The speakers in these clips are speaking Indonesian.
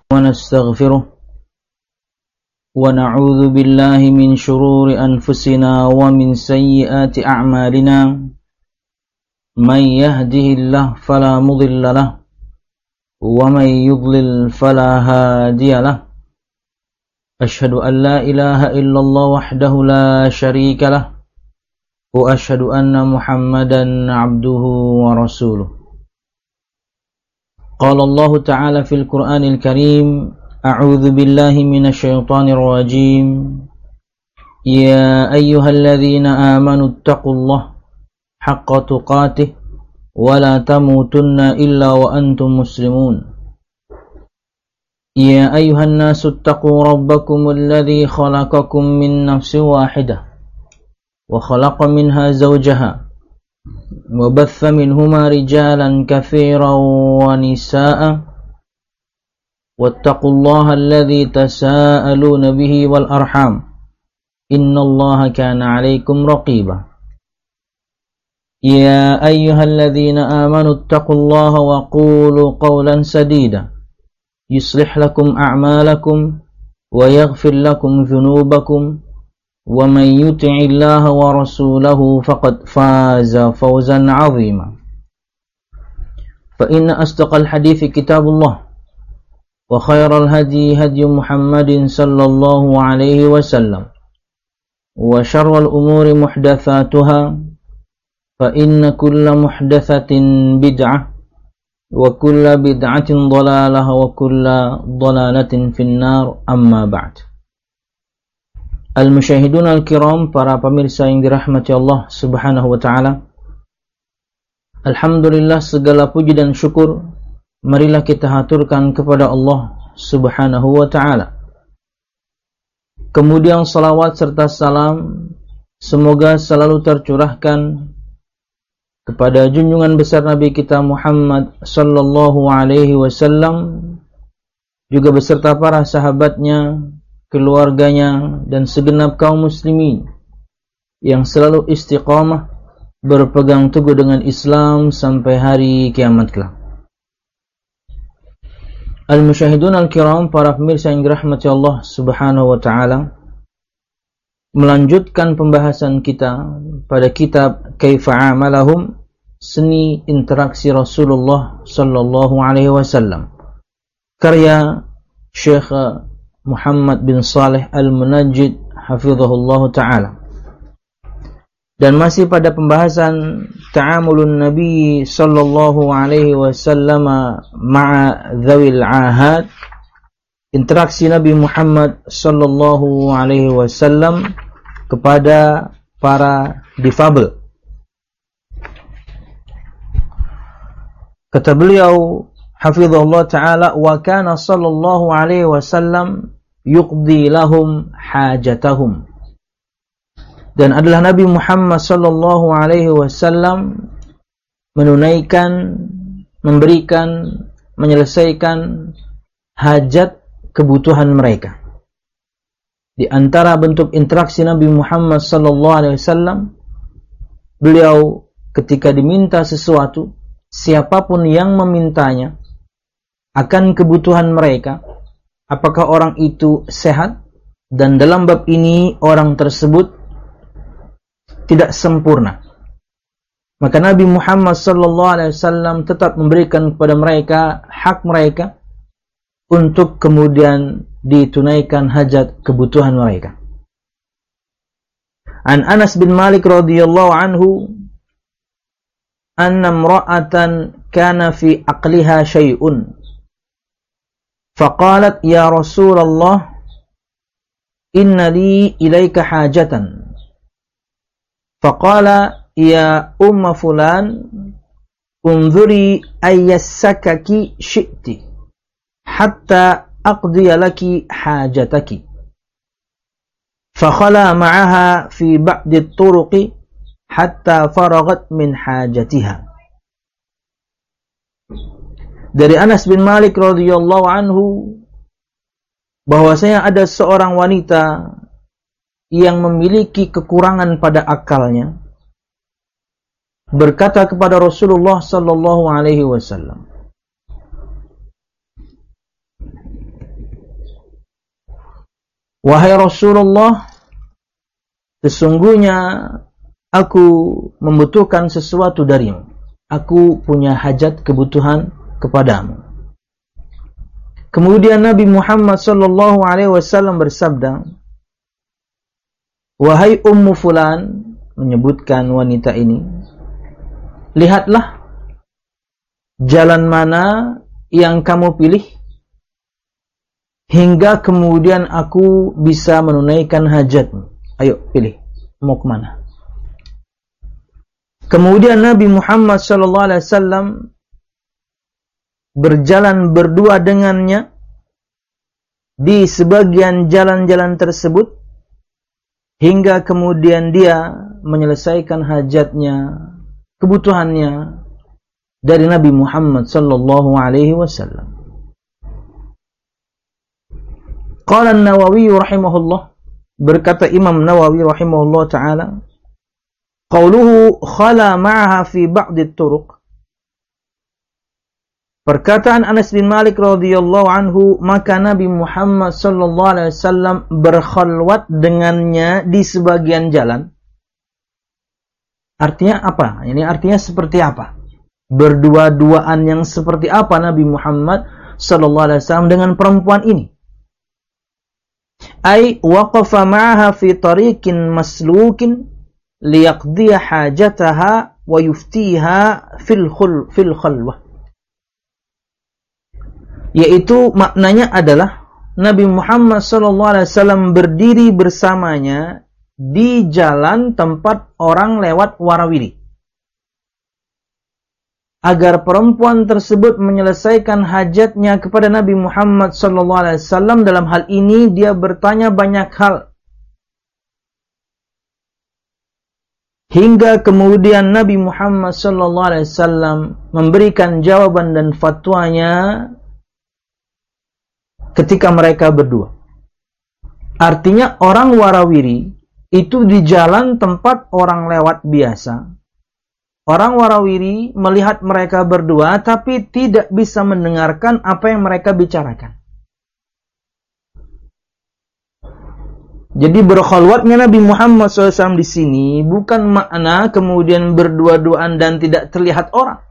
ونستغفره ونعوذ بالله من شرور أنفسنا ومن سيئات أعمالنا من يهده الله فلا مضل له ومن يضلل فلا هادي له أشهد أن لا إله إلا الله وحده لا شريك له وأشهد أن محمدا عبده ورسوله قال الله تعالى في القرآن الكريم أعوذ بالله من الشيطان الرجيم يا أيها الذين آمنوا اتقوا الله حق تقاته ولا تموتن إلا وأنتم مسلمون يا أيها الناس اتقوا ربكم الذي خلقكم من نفس واحدة وخلق منها زوجها وبث منهما رجالا كثيرا ونساء واتقوا الله الذي تساءلون به والأرحام إن الله كان عليكم رقيبا يا أيها الذين آمنوا اتقوا الله وقولوا قولا سديدا يصلح لكم أعمالكم ويغفر لكم ذنوبكم ومن يطع الله ورسوله فقد فاز فوزا عظيما فإن أصدق الحديث كتاب الله وخير الهدي هدي محمد صلى الله عليه وسلم وشر الأمور محدثاتها فإن كل محدثة بدعة وكل بدعة ضلالة وكل ضلالة في النار أما بعد. Al-Musyahidun Al-Kiram, para pemirsa yang dirahmati Allah Subhanahu wa ta'ala, Alhamdulillah, segala puji dan syukur marilah kita haturkan kepada Allah Subhanahu wa ta'ala. Kemudian salawat serta salam semoga selalu tercurahkan kepada junjungan besar Nabi kita Muhammad sallallahu alaihi wasallam, juga beserta para sahabatnya, keluarganya, dan segenap kaum muslimin yang selalu istiqamah berpegang teguh dengan Islam sampai hari kiamat kelak. Al-Musyahidun Al-Kiram, para pemirsa yang dirahmati Allah Subhanahu wa ta'ala, melanjutkan pembahasan kita pada kitab Kaifa Amalahum, seni interaksi Rasulullah sallallahu alaihi wasallam, karya Syekh Muhammad bin Saleh Al-Munajjid hafizahullah ta'ala. Dan masih pada pembahasan ta'amulun Nabi sallallahu alaihi wasallam ma'a dhawil ahad, interaksi Nabi Muhammad sallallahu alaihi wasallam kepada para difabel. Kata beliau hafizahullah ta'ala, wa kana sallallahu alaihi wasallam yuqdi lahum hajatahum. Dan adalah Nabi Muhammad sallallahu alaihi wasallam menunaikan, memberikan, menyelesaikan hajat kebutuhan mereka. Di antara bentuk interaksi Nabi Muhammad sallallahu alaihi wasallam, beliau ketika diminta sesuatu, siapapun yang memintanya akan kebutuhan mereka, apakah orang itu sehat, dan dalam bab ini orang tersebut tidak sempurna, maka Nabi Muhammad sallallahu alaihi wasallam tetap memberikan kepada mereka hak mereka untuk kemudian ditunaikan hajat kebutuhan mereka. An Anas bin Malik radhiyallahu anhu, anna imra'atan kana fi aqliha syai'un faqalat ya Rasulullah inna li ilaika hajatan faqala ya umma fulan unzuri ayyassakaki syi'ti hatta aqdiya laki hajataki fakhala ma'aha fi ba'di turuqi hatta faragat min hajatiha. Dari Anas bin Malik radhiyallahu anhu, bahwasanya ada seorang wanita yang memiliki kekurangan pada akalnya berkata kepada Rasulullah sallallahu alaihi wasallam, Wahai Rasulullah, sesungguhnya aku membutuhkan sesuatu darimu. Aku punya hajat kebutuhan kepadamu. Kemudian Nabi Muhammad sallallahu alaihi wasallam bersabda, wahai Ummu Fulan, menyebutkan wanita ini, lihatlah jalan mana yang kamu pilih hingga kemudian aku bisa menunaikan hajatmu. Ayo pilih, mau kemana? Kemudian Nabi Muhammad sallallahu alaihi wasallam berjalan berdua dengannya di sebagian jalan-jalan tersebut hingga kemudian dia menyelesaikan hajatnya, kebutuhannya dari Nabi Muhammad sallallahu alaihi wasallam. Qala An-Nawawi rahimahullah, berkata Imam Nawawi rahimahullah taala, qauluhu khala ma'aha fi ba'd at-turuq. Perkataan Anas bin Malik radhiyallahu anhu, maka Nabi Muhammad sallallahu alaihi wasallam berkhalwat dengannya di sebagian jalan. Artinya apa? Ini artinya seperti apa? Berdua-duaan yang seperti apa Nabi Muhammad sallallahu alaihi wasallam dengan perempuan ini? Ai waqafa ma'aha fi tariqin maslukin liyaqdiya hajataha wa yuftiha fil khalwah. Yaitu maknanya adalah Nabi Muhammad SAW berdiri bersamanya di jalan tempat orang lewat warawiri, agar perempuan tersebut menyelesaikan hajatnya kepada Nabi Muhammad SAW. Dalam hal ini dia bertanya banyak hal, hingga kemudian Nabi Muhammad SAW memberikan jawaban dan fatwanya ketika mereka berdua. Artinya orang warawiri itu di jalan tempat orang lewat biasa. Orang warawiri melihat mereka berdua tapi tidak bisa mendengarkan apa yang mereka bicarakan. Jadi berkhalwatnya Nabi Muhammad SAW di sini bukan makna kemudian berdua-duaan dan tidak terlihat orang.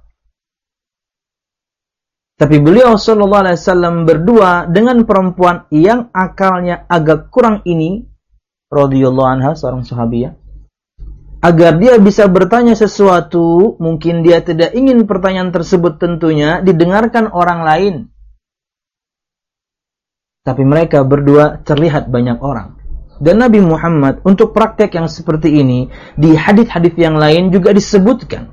Tapi beliau sallallahu alaihi wasallam berdua dengan perempuan yang akalnya agak kurang ini, radhiyallahu anha, seorang sahabiah, agar dia bisa bertanya sesuatu, mungkin dia tidak ingin pertanyaan tersebut tentunya didengarkan orang lain. Tapi mereka berdua terlihat banyak orang. Dan Nabi Muhammad untuk praktek yang seperti ini di hadis-hadis yang lain juga disebutkan.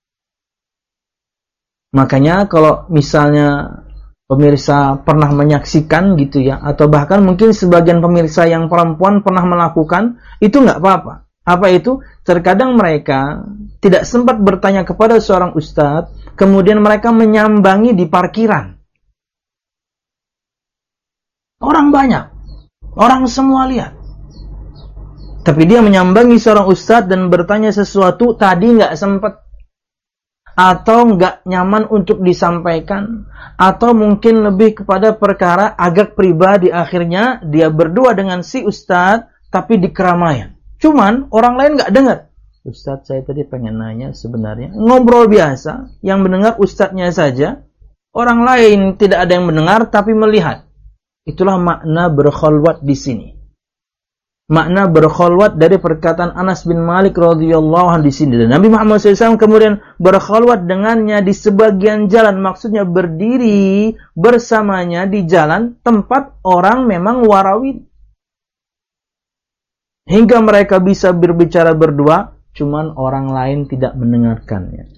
Makanya kalau misalnya pemirsa pernah menyaksikan gitu ya, atau bahkan mungkin sebagian pemirsa yang perempuan pernah melakukan, itu nggak apa-apa. Apa itu? Terkadang mereka tidak sempat bertanya kepada seorang ustadz, kemudian mereka menyambangi di parkiran. Orang banyak, orang semua lihat. Tapi dia menyambangi seorang ustadz dan bertanya sesuatu, tadi nggak sempat, atau nggak nyaman untuk disampaikan, atau mungkin lebih kepada perkara agak pribadi. Akhirnya dia berdua dengan si ustadz tapi di keramaian. Cuman orang lain nggak dengar. Ustadz, saya tadi pengen nanya sebenarnya. Ngobrol biasa, yang mendengar ustadznya saja, orang lain tidak ada yang mendengar tapi melihat. Itulah makna berkhalwat di sini. Makna berkhalwat dari perkataan Anas bin Malik radhiyallahu anhu di sini. Dan Nabi Muhammad SAW kemudian berkhalwat dengannya di sebagian jalan, maksudnya berdiri bersamanya di jalan tempat orang memang warawiri. Hingga mereka bisa berbicara berdua, cuman orang lain tidak mendengarkannya.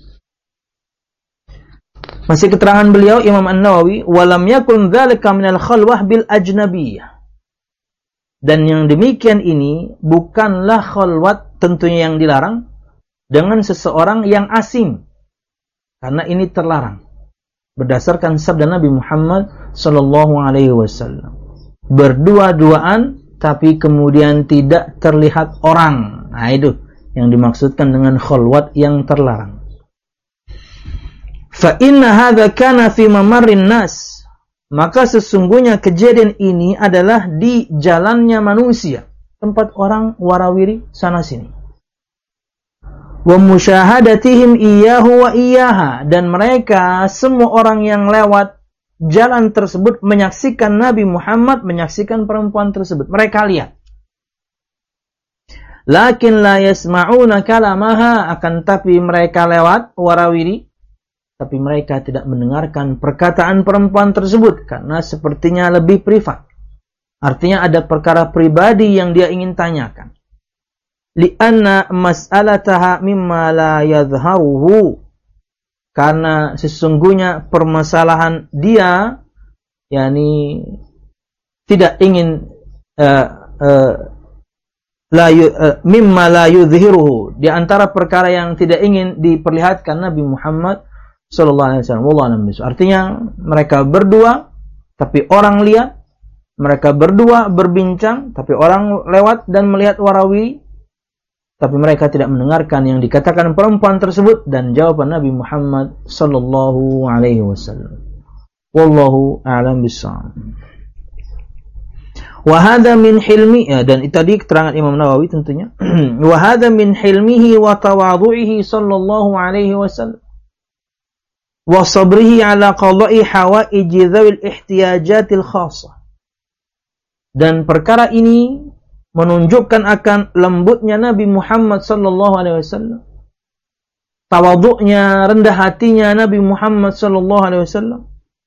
Masih keterangan beliau Imam An-Nawawi, walam yakun dzalika minal khalwah bil ajnabiyyah. Dan yang demikian ini bukanlah khalwat tentunya yang dilarang dengan seseorang yang asing. Karena ini terlarang. Berdasarkan sabda Nabi Muhammad sallallahu alaihi wasallam. Berdua-duaan tapi kemudian tidak terlihat orang. Nah itu yang dimaksudkan dengan khalwat yang terlarang. Fa inna hadza kana fi mamarrin nas. maka sesungguhnya kejadian ini adalah di jalannya manusia, tempat orang warawiri sana sini. Wa musyahadatihim iyyahu wa iyyaha, dan mereka semua orang yang lewat jalan tersebut menyaksikan Nabi Muhammad, menyaksikan perempuan tersebut. Mereka lihat. Lakin la yasma'una kalamaha, akan tapi mereka lewat warawiri, tapi mereka tidak mendengarkan perkataan perempuan tersebut karena sepertinya lebih privat. Artinya ada perkara pribadi yang dia ingin tanyakan. Li'anna mas'alataha mimma la yadhharuhu, karena sesungguhnya permasalahan dia yakni tidak ingin mimma la yudhiruhu, di antara perkara yang tidak ingin diperlihatkan Nabi Muhammad sallallahu alaihi wasallam. Wallahu a'lam bishawab. Artinya mereka berdua tapi orang lihat, mereka berdua berbincang tapi orang lewat dan melihat warawi, tapi mereka tidak mendengarkan yang dikatakan perempuan tersebut dan jawaban Nabi Muhammad sallallahu alaihi wasallam. Wallahu a'lam bishawab. Wa hadha min hilmi, ya, dan itu tadi keterangan Imam Nawawi tentunya. Wa hadha min hilmihi wa tawadhu'ihi sallallahu alaihi wasallam wa sabrihi ala qada'i hawaiji dzawil ihtiyajatil khassah. Dan perkara ini menunjukkan akan lembutnya Nabi Muhammad sallallahu alaihi wasallam, tawadhu'nya, rendah hatinya Nabi Muhammad sallallahu alaihi wasallam,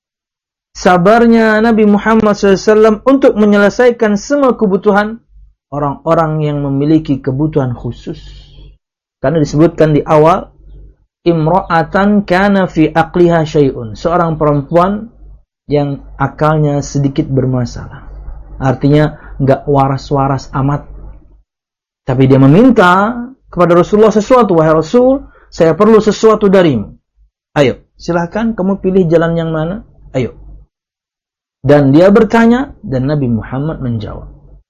sabarnya Nabi Muhammad SAW untuk menyelesaikan semua kebutuhan orang-orang yang memiliki kebutuhan khusus. Karena disebutkan di awal, imra'atan kana fi aqliha syai'un, seorang perempuan yang akalnya sedikit bermasalah. Artinya enggak waras-waras amat. Tapi dia meminta kepada Rasulullah sesuatu, wahai Rasul, saya perlu sesuatu darimu. Ayo, silahkan kamu pilih jalan yang mana? Ayo. Dan dia bertanya dan Nabi Muhammad menjawab.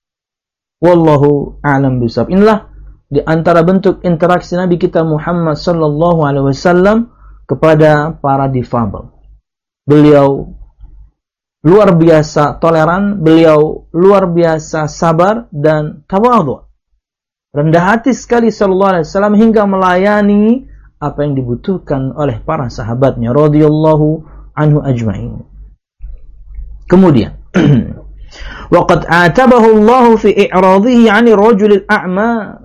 Wallahu a'lam bishawab. Inilah di antara bentuk interaksi Nabi kita Muhammad sallallahu alaihi wasallam kepada para difabel. Beliau luar biasa toleran, beliau luar biasa sabar dan tawadhu. Rendah hati sekali sallallahu alaihi wasallam hingga melayani apa yang dibutuhkan oleh para sahabatnya radhiyallahu anhu ajma'in. Kemudian waqad atabahu Allah fi i'radhihi 'ani rajul al-a'ma,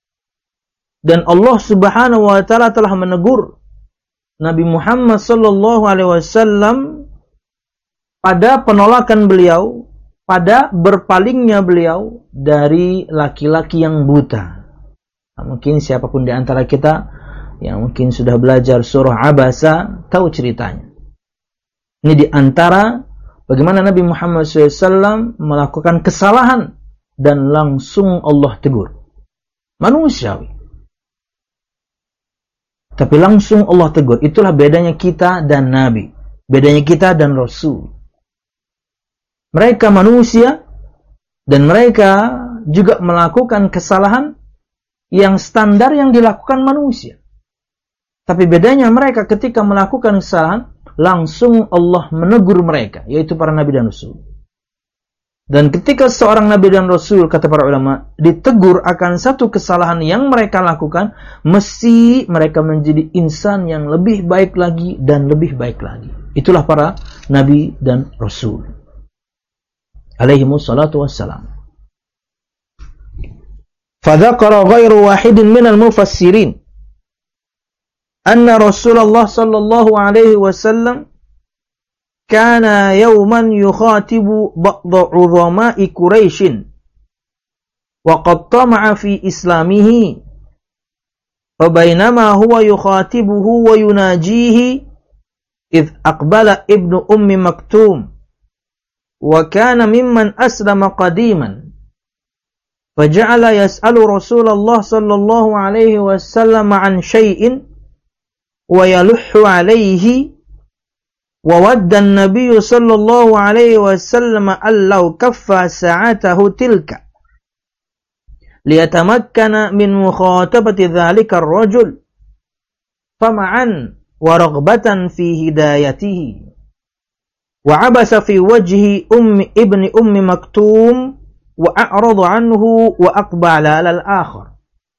dan Allah Subhanahu wa taala telah menegur Nabi Muhammad sallallahu alaihi wasallam pada penolakan beliau, pada berpalingnya beliau dari laki-laki yang buta. Nah, mungkin siapapun di antara kita yang mungkin sudah belajar surah Abasa tahu ceritanya. Ini di antara bagaimana Nabi Muhammad SAW melakukan kesalahan dan langsung Allah tegur. Manusiawi. Tapi langsung Allah tegur. Itulah bedanya kita dan Nabi. Bedanya kita dan Rasul. Mereka manusia dan mereka juga melakukan kesalahan yang standar yang dilakukan manusia. Tapi bedanya mereka ketika melakukan kesalahan, langsung Allah menegur mereka, yaitu para Nabi dan Rasul. Dan ketika seorang Nabi dan Rasul, kata para ulama, ditegur akan satu kesalahan yang mereka lakukan, mesti mereka menjadi insan yang lebih baik lagi dan lebih baik lagi. Itulah para Nabi dan Rasul alaihimus salatu wassalam. Fadzakara ghairu wahidin minal mufassirin anna Rasulullah sallallahu alaihi wasallam kana yawman yukhatibu ba'da 'udhama'i Quraisy wa qad tama'a fi islamihi wa bainama huwa yukhatibuhu wa yunajihi idh aqbala ibnu ummi maktum wa kana mimman aslama qadiman faja'ala yas'alu Rasulullah sallallahu alaihi wasallam an syai'in wa yaluhhu alaihi wa wadda an-nabiy sallallahu alaihi wasallam allau kaffa sa'atahu tilka liyatamakkana min mukhatabati dhalika ar-rajul fama'an wa raghbatan fi hidayatihi wa abasa fi wajhi ibni ummi maktum wa a'rada anhu wa aqbala ala al-akhar.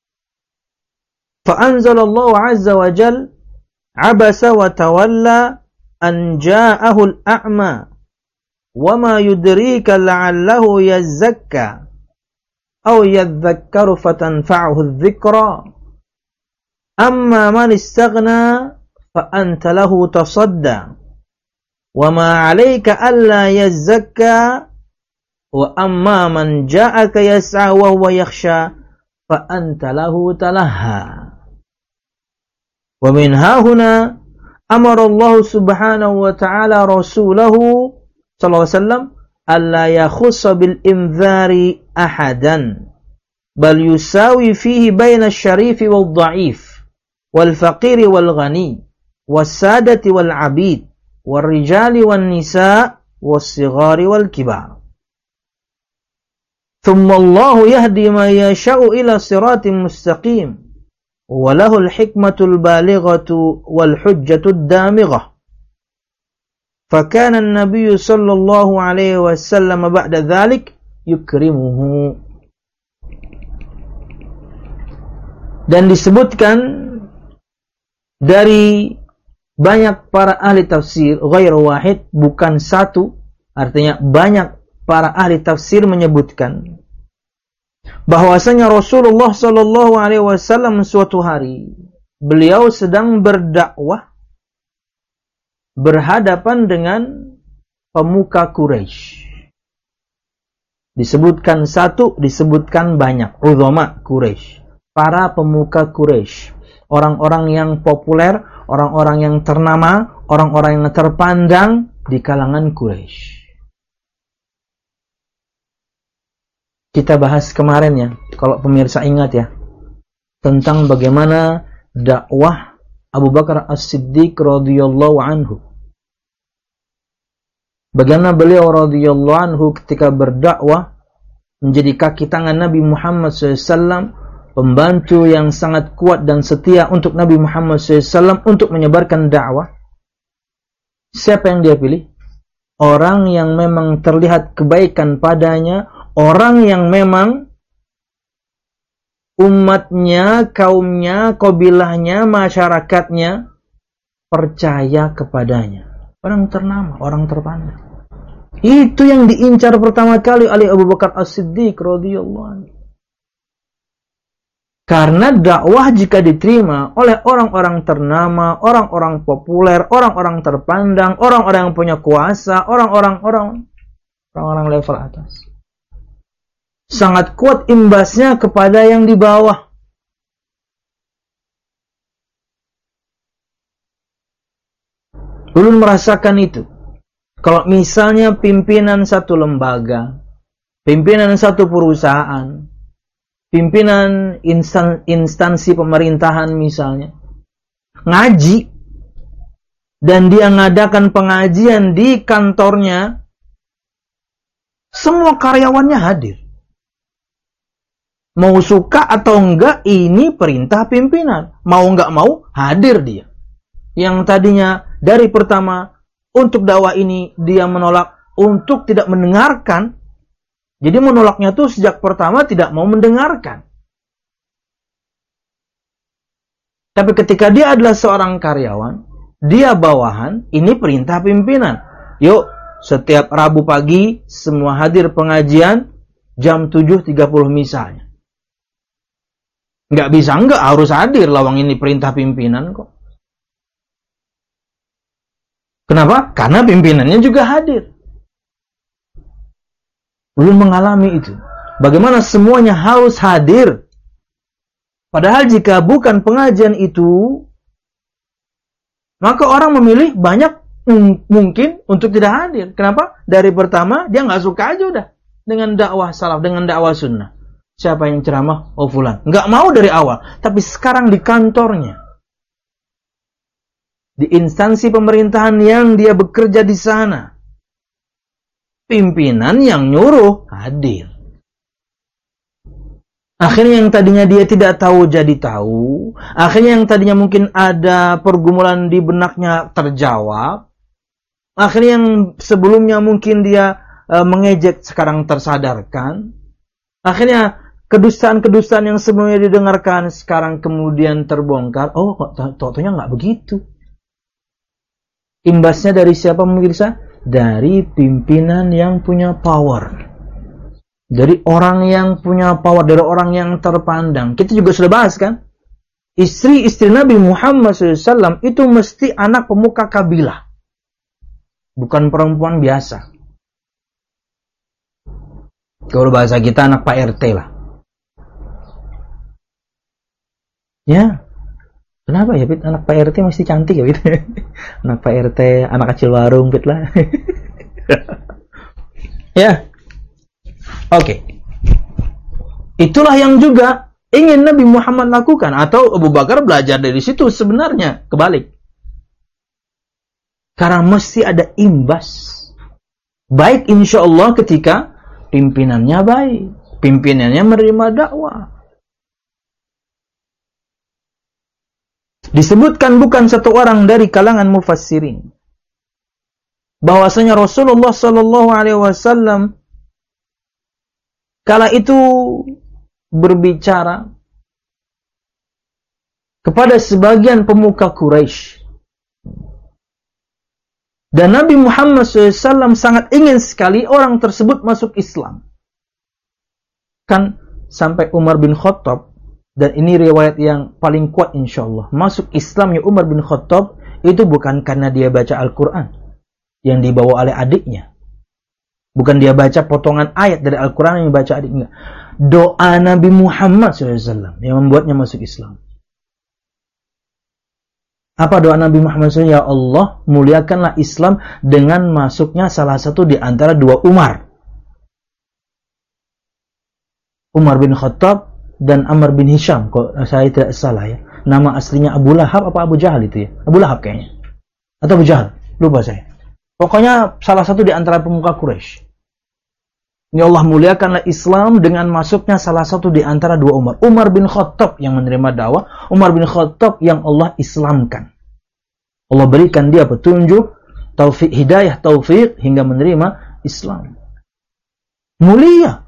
Fa anzala Allah 'azza wa jalla abasa wa tawalla an ja'ahu al-a'ma wa ma yudrika la'allahu yazakka aw yadhakkaru fatanfa'uhu adh-dhikra amma man istaghna fa anta lahu tasadda wa ma 'alayka alla yazakka wa amma man ja'aka yas'a wa huwa yakhsha fa anta lahu talaha. Wa min hahuna amara Allah subhanahu wa ta'ala rasulahu sallallahu alaihi wasallam alla yakhussa bil inzari ahadan bal yusawi fihi baina asy-syarifi wal dha'if wal faqiri wal ghani was sadati wal 'abid wal rijali wan nisa was sighari wal kibar. Thumma Allah yahdi man yasha'u ila siratin mustaqim. وله الحكمة البالغة والحجة الدامغة فكان النبي صلى الله عليه وسلم بعد ذلك يكرمه. Dan disebutkan dari banyak para ahli tafsir, ghairu wahid, bukan satu, artinya banyak para ahli tafsir menyebutkan bahwasanya Rasulullah sallallahu alaihi wasallam suatu hari beliau sedang berdakwah berhadapan dengan pemuka Quraisy. Disebutkan satu, disebutkan banyak. Uzama Quraisy, para pemuka Quraisy, orang-orang yang populer, orang-orang yang ternama, orang-orang yang terpandang di kalangan Quraisy. Kita bahas kemarin ya, kalau pemirsa ingat ya, tentang bagaimana dakwah Abu Bakar As-Siddiq radhiyallahu anhu. Bagaimana beliau radhiyallahu anhu ketika berdakwah menjadi kaki tangan Nabi Muhammad SAW, pembantu yang sangat kuat dan setia untuk Nabi Muhammad SAW untuk menyebarkan dakwah. Siapa yang dia pilih? Orang yang memang terlihat kebaikan padanya, orang yang memang umatnya, kaumnya, kabilahnya, masyarakatnya percaya kepadanya. Orang ternama, orang terpandang. Itu yang diincar pertama kali oleh Abu Bakar As-Siddiq radhiyallahu anhu. Karena dakwah jika diterima oleh orang-orang ternama, orang-orang populer, orang-orang terpandang, orang-orang yang punya kuasa, orang-orang level atas, sangat kuat imbasnya kepada yang di bawah. Belum merasakan itu. Kalau misalnya pimpinan satu lembaga, pimpinan satu perusahaan, pimpinan instansi pemerintahan misalnya, ngaji, dan dia ngadakan pengajian di kantornya, semua karyawannya hadir. Mau suka atau enggak, ini perintah pimpinan. Mau enggak mau, hadir dia. Yang tadinya dari pertama untuk dakwah ini dia menolak untuk tidak mendengarkan. Jadi menolaknya tuh sejak pertama tidak mau mendengarkan. Tapi ketika dia adalah seorang karyawan, dia bawahan, ini perintah pimpinan. Yuk, setiap Rabu pagi semua hadir pengajian jam 7.30 misalnya. Nggak bisa, nggak harus hadir, lawang ini perintah pimpinan kok. Kenapa? Karena pimpinannya juga hadir. Belum mengalami itu. Bagaimana semuanya harus hadir. Padahal jika bukan pengajian itu, maka orang memilih banyak mungkin untuk tidak hadir. Kenapa? Dari pertama dia nggak suka aja udah dengan dakwah salaf, dengan dakwah sunnah. Siapa yang ceramah? Oh fulan. Nggak mau dari awal. Tapi sekarang di kantornya, di instansi pemerintahan yang dia bekerja di sana, pimpinan yang nyuruh hadir. Akhirnya yang tadinya dia tidak tahu jadi tahu. Akhirnya yang tadinya mungkin ada pergumulan di benaknya terjawab. Akhirnya yang sebelumnya mungkin dia mengejek sekarang tersadarkan. Akhirnya kedustaan-kedustaan yang sebelumnya didengarkan sekarang kemudian terbongkar. Oh, kok totonya nggak begitu. Imbasnya dari siapa pemirsa? Dari pimpinan yang punya power. Dari orang yang punya power, dari orang yang terpandang. Kita juga sudah bahas kan? Istri-istri Nabi Muhammad SAW itu mesti anak pemuka kabilah. Bukan perempuan biasa. Kalau bahasa kita anak Pak RT lah. Ya. Kenapa ya, Pit? Anak Pak RT mesti cantik ya, Pit? Anak Pak RT, anak kecil warung, Pit lah. Ya. Oke. Itulah yang juga ingin Nabi Muhammad lakukan. Atau Abu Bakar belajar dari situ sebenarnya. Kebalik. Karena mesti ada imbas. Baik insya Allah ketika pimpinannya baik. Pimpinannya menerima dakwah. Disebutkan bukan satu orang dari kalangan mufassirin. Bahwasanya Rasulullah SAW kala itu berbicara kepada sebagian pemuka Quraisy. Dan Nabi Muhammad SAW sangat ingin sekali orang tersebut masuk Islam. Kan sampai Umar bin Khattab, dan ini riwayat yang paling kuat insyaAllah, masuk Islamnya Umar bin Khattab itu bukan karena dia baca Al-Quran yang dibawa oleh adiknya. Bukan dia baca potongan ayat dari Al-Quran yang dibaca adiknya. Doa Nabi Muhammad SAW yang membuatnya masuk Islam. Apa doa Nabi Muhammad SAW? Ya Allah, muliakanlah Islam dengan masuknya salah satu di antara dua Umar. Umar bin Khattab dan Amr bin Hisham, kalau saya tidak salah ya. Nama aslinya Abu Lahab apa Abu Jahal itu ya? Abu Lahab kayaknya. Atau Abu Jahal, lupa saya. Pokoknya salah satu di antara pemuka Quraisy. Ya Allah, muliakanlah Islam dengan masuknya salah satu di antara dua Umar. Umar bin Khattab yang menerima dakwah, Umar bin Khattab yang Allah Islamkan. Allah berikan dia petunjuk, taufik, hidayah, taufik hingga menerima Islam. Mulia.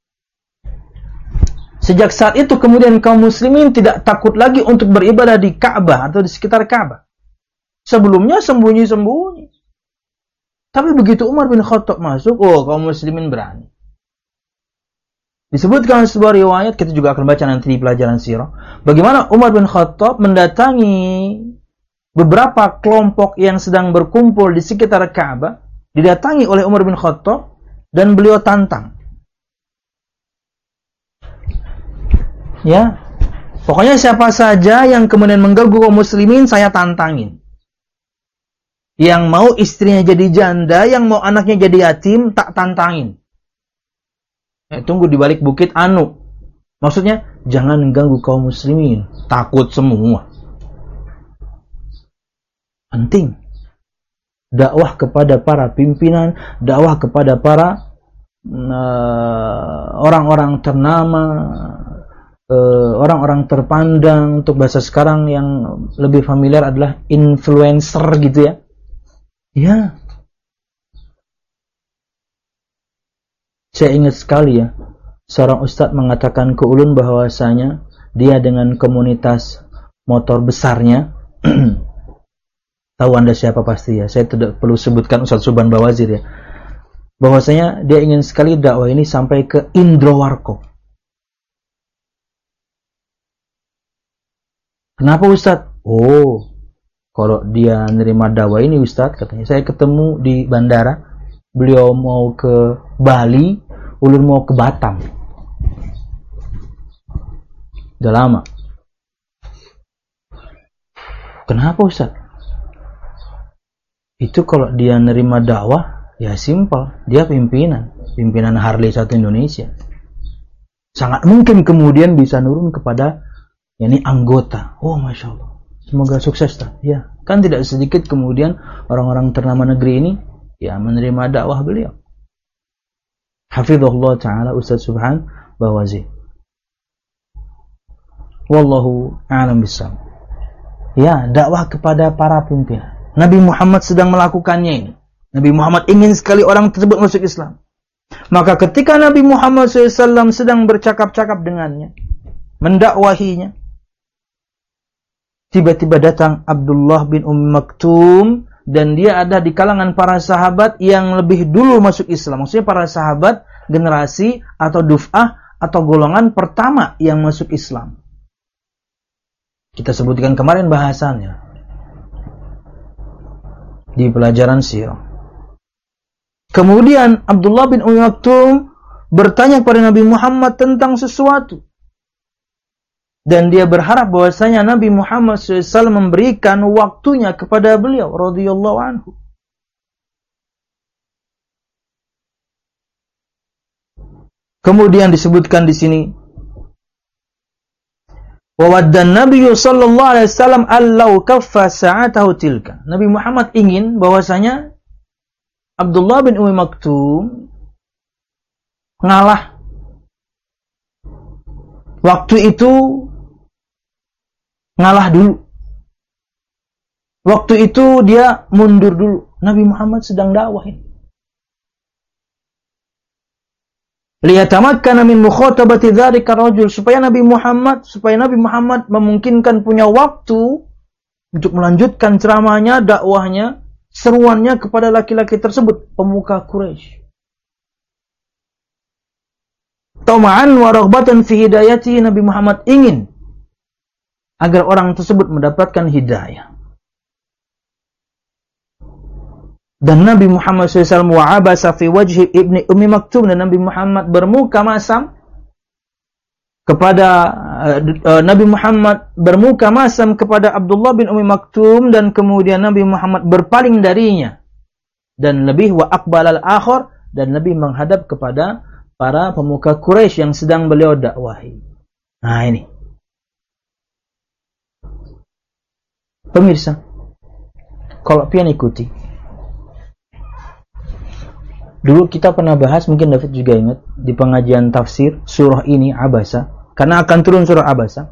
Sejak saat itu kemudian kaum muslimin tidak takut lagi untuk beribadah di Ka'bah atau di sekitar Ka'bah. Sebelumnya sembunyi-sembunyi. Tapi begitu Umar bin Khattab masuk, kaum muslimin berani. Disebutkan sebuah riwayat, kita juga akan baca nanti di pelajaran sirah, bagaimana Umar bin Khattab mendatangi beberapa kelompok yang sedang berkumpul di sekitar Ka'bah, didatangi oleh Umar bin Khattab, dan beliau tantang. Ya, pokoknya siapa saja yang kemudian mengganggu kaum muslimin, saya tantangin. Yang mau istrinya jadi janda, yang mau anaknya jadi yatim, tak tantangin. Tunggu di balik bukit anu. Maksudnya, jangan ganggu kaum muslimin. Takut semua. Penting. Dakwah kepada para pimpinan, dakwah kepada para orang-orang ternama, orang-orang terpandang. Untuk bahasa sekarang yang lebih familiar adalah influencer gitu ya. Ya. Saya ingat sekali ya, seorang ustadz mengatakan ke ulun bahwasanya dia dengan komunitas motor besarnya, tahu Anda siapa pasti ya, saya tidak perlu sebutkan Ustadz Subhan Bawazir ya, bahwasanya dia ingin sekali dakwah ini sampai ke Indrowarko. Kenapa Ustadz? Kalau dia nerima dakwah ini Ustadz, katanya, saya ketemu di bandara, beliau mau ke Bali, ulun mau ke Batam. Udah lama. Kenapa Ustaz? Itu kalau dia nerima dakwah, ya simpel, dia pimpinan Harley satu Indonesia. Sangat mungkin kemudian bisa nurun kepada yakni anggota. Masya Allah. Semoga sukses tak? Ya, kan tidak sedikit kemudian orang-orang ternama negeri ini ya menerima dakwah beliau. Hafizahullah Ta'ala Ustaz Subhan Bawazir. Wallahu a'lam bishawab. Ya, dakwah kepada para pimpinan. Nabi Muhammad sedang melakukannya ini. Nabi Muhammad ingin sekali orang tersebut masuk Islam. Maka ketika Nabi Muhammad SAW sedang bercakap-cakap dengannya, mendakwahinya, tiba-tiba datang Abdullah bin Maktum, dan dia ada di kalangan para sahabat yang lebih dulu masuk Islam. Maksudnya para sahabat generasi atau duf'ah atau golongan pertama yang masuk Islam. Kita sebutkan kemarin bahasannya di pelajaran sirah. Kemudian Abdullah bin Maktum bertanya kepada Nabi Muhammad tentang sesuatu. Dan dia berharap bahwasanya Nabi Muhammad SAW memberikan waktunya kepada beliau radhiyallahu anhu. Kemudian disebutkan di sini, wa waddan Nabiyyu sallallahu alaihi wasallam allau kaffa sa'atahu tilka. Nabi Muhammad ingin bahwasanya Abdullah bin Maktum ngalah. Waktu itu ngalah dulu. Waktu itu dia mundur dulu. Nabi Muhammad sedang dakwahin. Liyatamakkana min mukhatabati dzalika rajul, supaya Nabi Muhammad memungkinkan punya waktu untuk melanjutkan ceramahnya, dakwahnya, seruannya kepada laki-laki tersebut, pemuka Quraisy. Tama'an wa raghbatan fi hidayati, Nabi Muhammad ingin agar orang tersebut mendapatkan hidayah. Dan Nabi Muhammad SAW wa'abasa fi wajhi ibni Ummi Maktum, dan Nabi Muhammad bermuka masam kepada Abdullah bin Ummi Maktum, dan kemudian Nabi Muhammad berpaling darinya, dan lebih wa aqbalal akhar, dan Nabi menghadap kepada para pemuka Quraisy yang sedang beliau dakwahi. Nah ini. Pemirsa, kalau pian ikuti. Dulu kita pernah bahas, mungkin David juga ingat, di pengajian tafsir surah ini Abasa, karena akan turun surah Abasa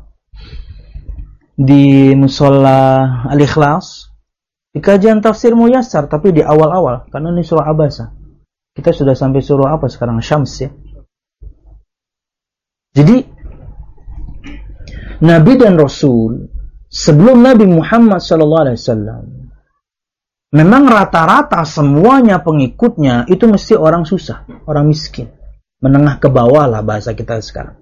di Musholla Al-Ikhlas, di kajian tafsir Muyassar, tapi di awal-awal, karena ini surah Abasa. Kita sudah sampai surah apa sekarang? Syams ya. Jadi Nabi dan Rasul sebelum Nabi Muhammad SAW, memang rata-rata semuanya pengikutnya itu mesti orang susah, orang miskin, menengah ke bawah lah bahasa kita sekarang.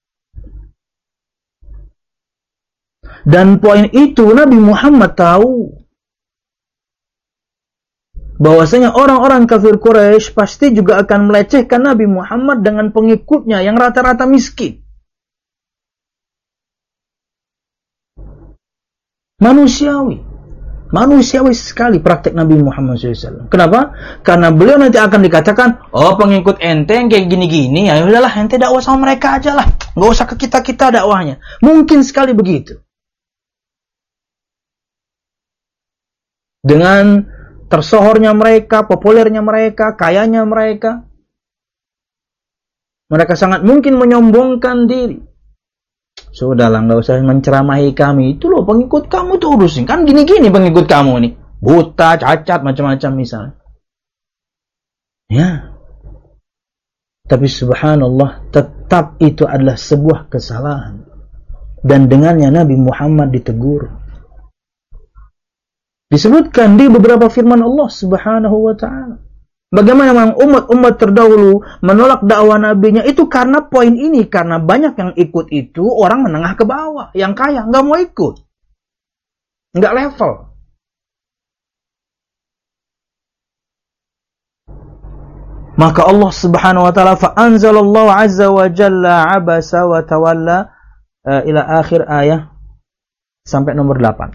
Dan poin itu Nabi Muhammad tahu bahwasanya orang-orang kafir Quraisy pasti juga akan melecehkan Nabi Muhammad dengan pengikutnya yang rata-rata miskin. Manusiawi sekali praktek Nabi Muhammad SAW. Kenapa? Karena beliau nanti akan dikatakan, oh pengikut ente yang kayak gini-gini, ya udahlah ente dakwah sama mereka aja lah, nggak usah ke kita dakwahnya. Mungkin sekali begitu. Dengan tersohornya mereka, populernya mereka, kayanya mereka, mereka sangat mungkin menyombongkan diri. Sudahlah, nggak usah menceramahi kami. Itu loh pengikut kamu tuh urusin. Kan gini-gini pengikut kamu nih. Buta, cacat, macam-macam misalnya. Ya. Tapi subhanallah, tetap itu adalah sebuah kesalahan. Dan dengannya Nabi Muhammad ditegur. Disebutkan di beberapa firman Allah subhanahu wa ta'ala. Bagaimana memang umat-umat terdahulu menolak dakwah nabinya itu karena poin ini. Karena banyak yang ikut itu orang menengah ke bawah. Yang kaya nggak mau ikut. Nggak level. Maka Allah subhanahu wa ta'ala fa'anzalallahu azza wa jalla abasa wa tawalla ila akhir ayah sampai nomor 8.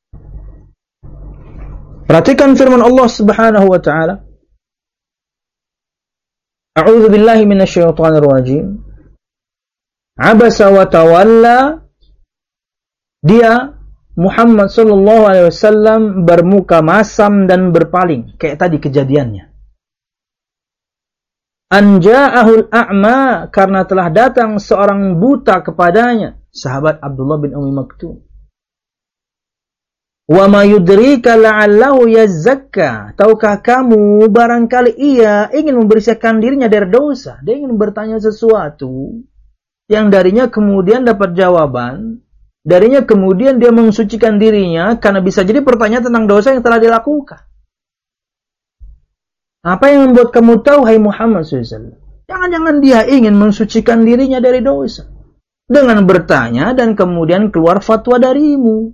Perhatikan firman Allah subhanahu wa ta'ala. A'udzu billahi minasyaitonir rajim. Abasa wa tawalla, dia Muhammad sallallahu alaihi wasallam bermuka masam dan berpaling, kayak tadi kejadiannya. Anja'ahul a'ma, karena telah datang seorang buta kepadanya, sahabat Abdullah bin Ummi Maktum. Wa ma yudrika la'allahu yazakka. Tahukah kamu barangkali ia ingin membersihkan dirinya dari dosa. Dia ingin bertanya sesuatu yang darinya kemudian dapat jawaban. Darinya kemudian dia mensucikan dirinya karena bisa jadi pertanyaan tentang dosa yang telah dilakukan. Apa yang membuat kamu tahu, hai Muhammad SAW? Jangan-jangan dia ingin mensucikan dirinya dari dosa. Dengan bertanya dan kemudian keluar fatwa darimu.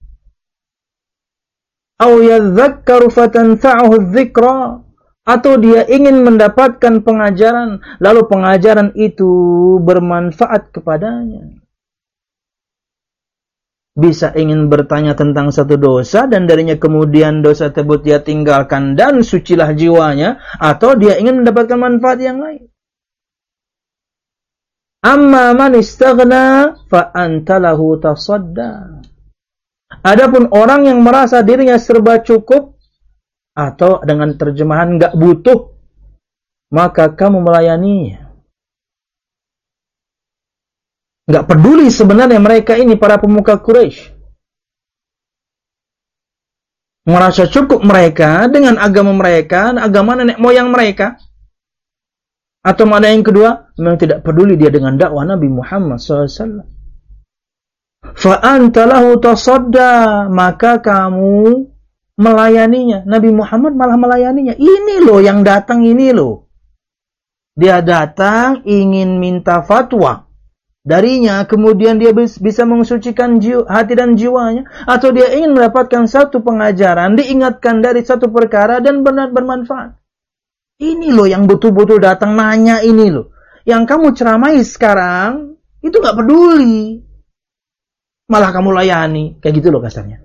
Aw yadhakkaru fatanfa'uhu dzikra, atau dia ingin mendapatkan pengajaran lalu pengajaran itu bermanfaat kepadanya. Bisa ingin bertanya tentang satu dosa dan darinya kemudian dosa tersebut dia tinggalkan dan sucilah jiwanya, atau dia ingin mendapatkan manfaat yang lain. Amma man istaghna fa anta lahu tasadda. Adapun orang yang merasa dirinya serba cukup, atau dengan terjemahan enggak butuh, maka kamu melayaninya. Enggak peduli sebenarnya mereka ini para pemuka Quraisy. Merasa cukup mereka dengan agama mereka, agama nenek moyang mereka. Atau mana yang kedua, memang tidak peduli dia dengan dakwah Nabi Muhammad SAW. Fa'anta lahu tasadda, maka kamu melayaninya. Nabi Muhammad malah melayaninya. Ini loh yang datang ini loh. Dia datang ingin minta fatwa darinya, kemudian dia bisa mensucikan hati dan jiwanya, atau dia ingin mendapatkan satu pengajaran, diingatkan dari satu perkara dan benar bermanfaat. Ini loh yang betul-betul datang nanya ini loh. Yang kamu ceramai sekarang itu gak peduli, malah kamu layani. Kayak gitu loh kasarnya.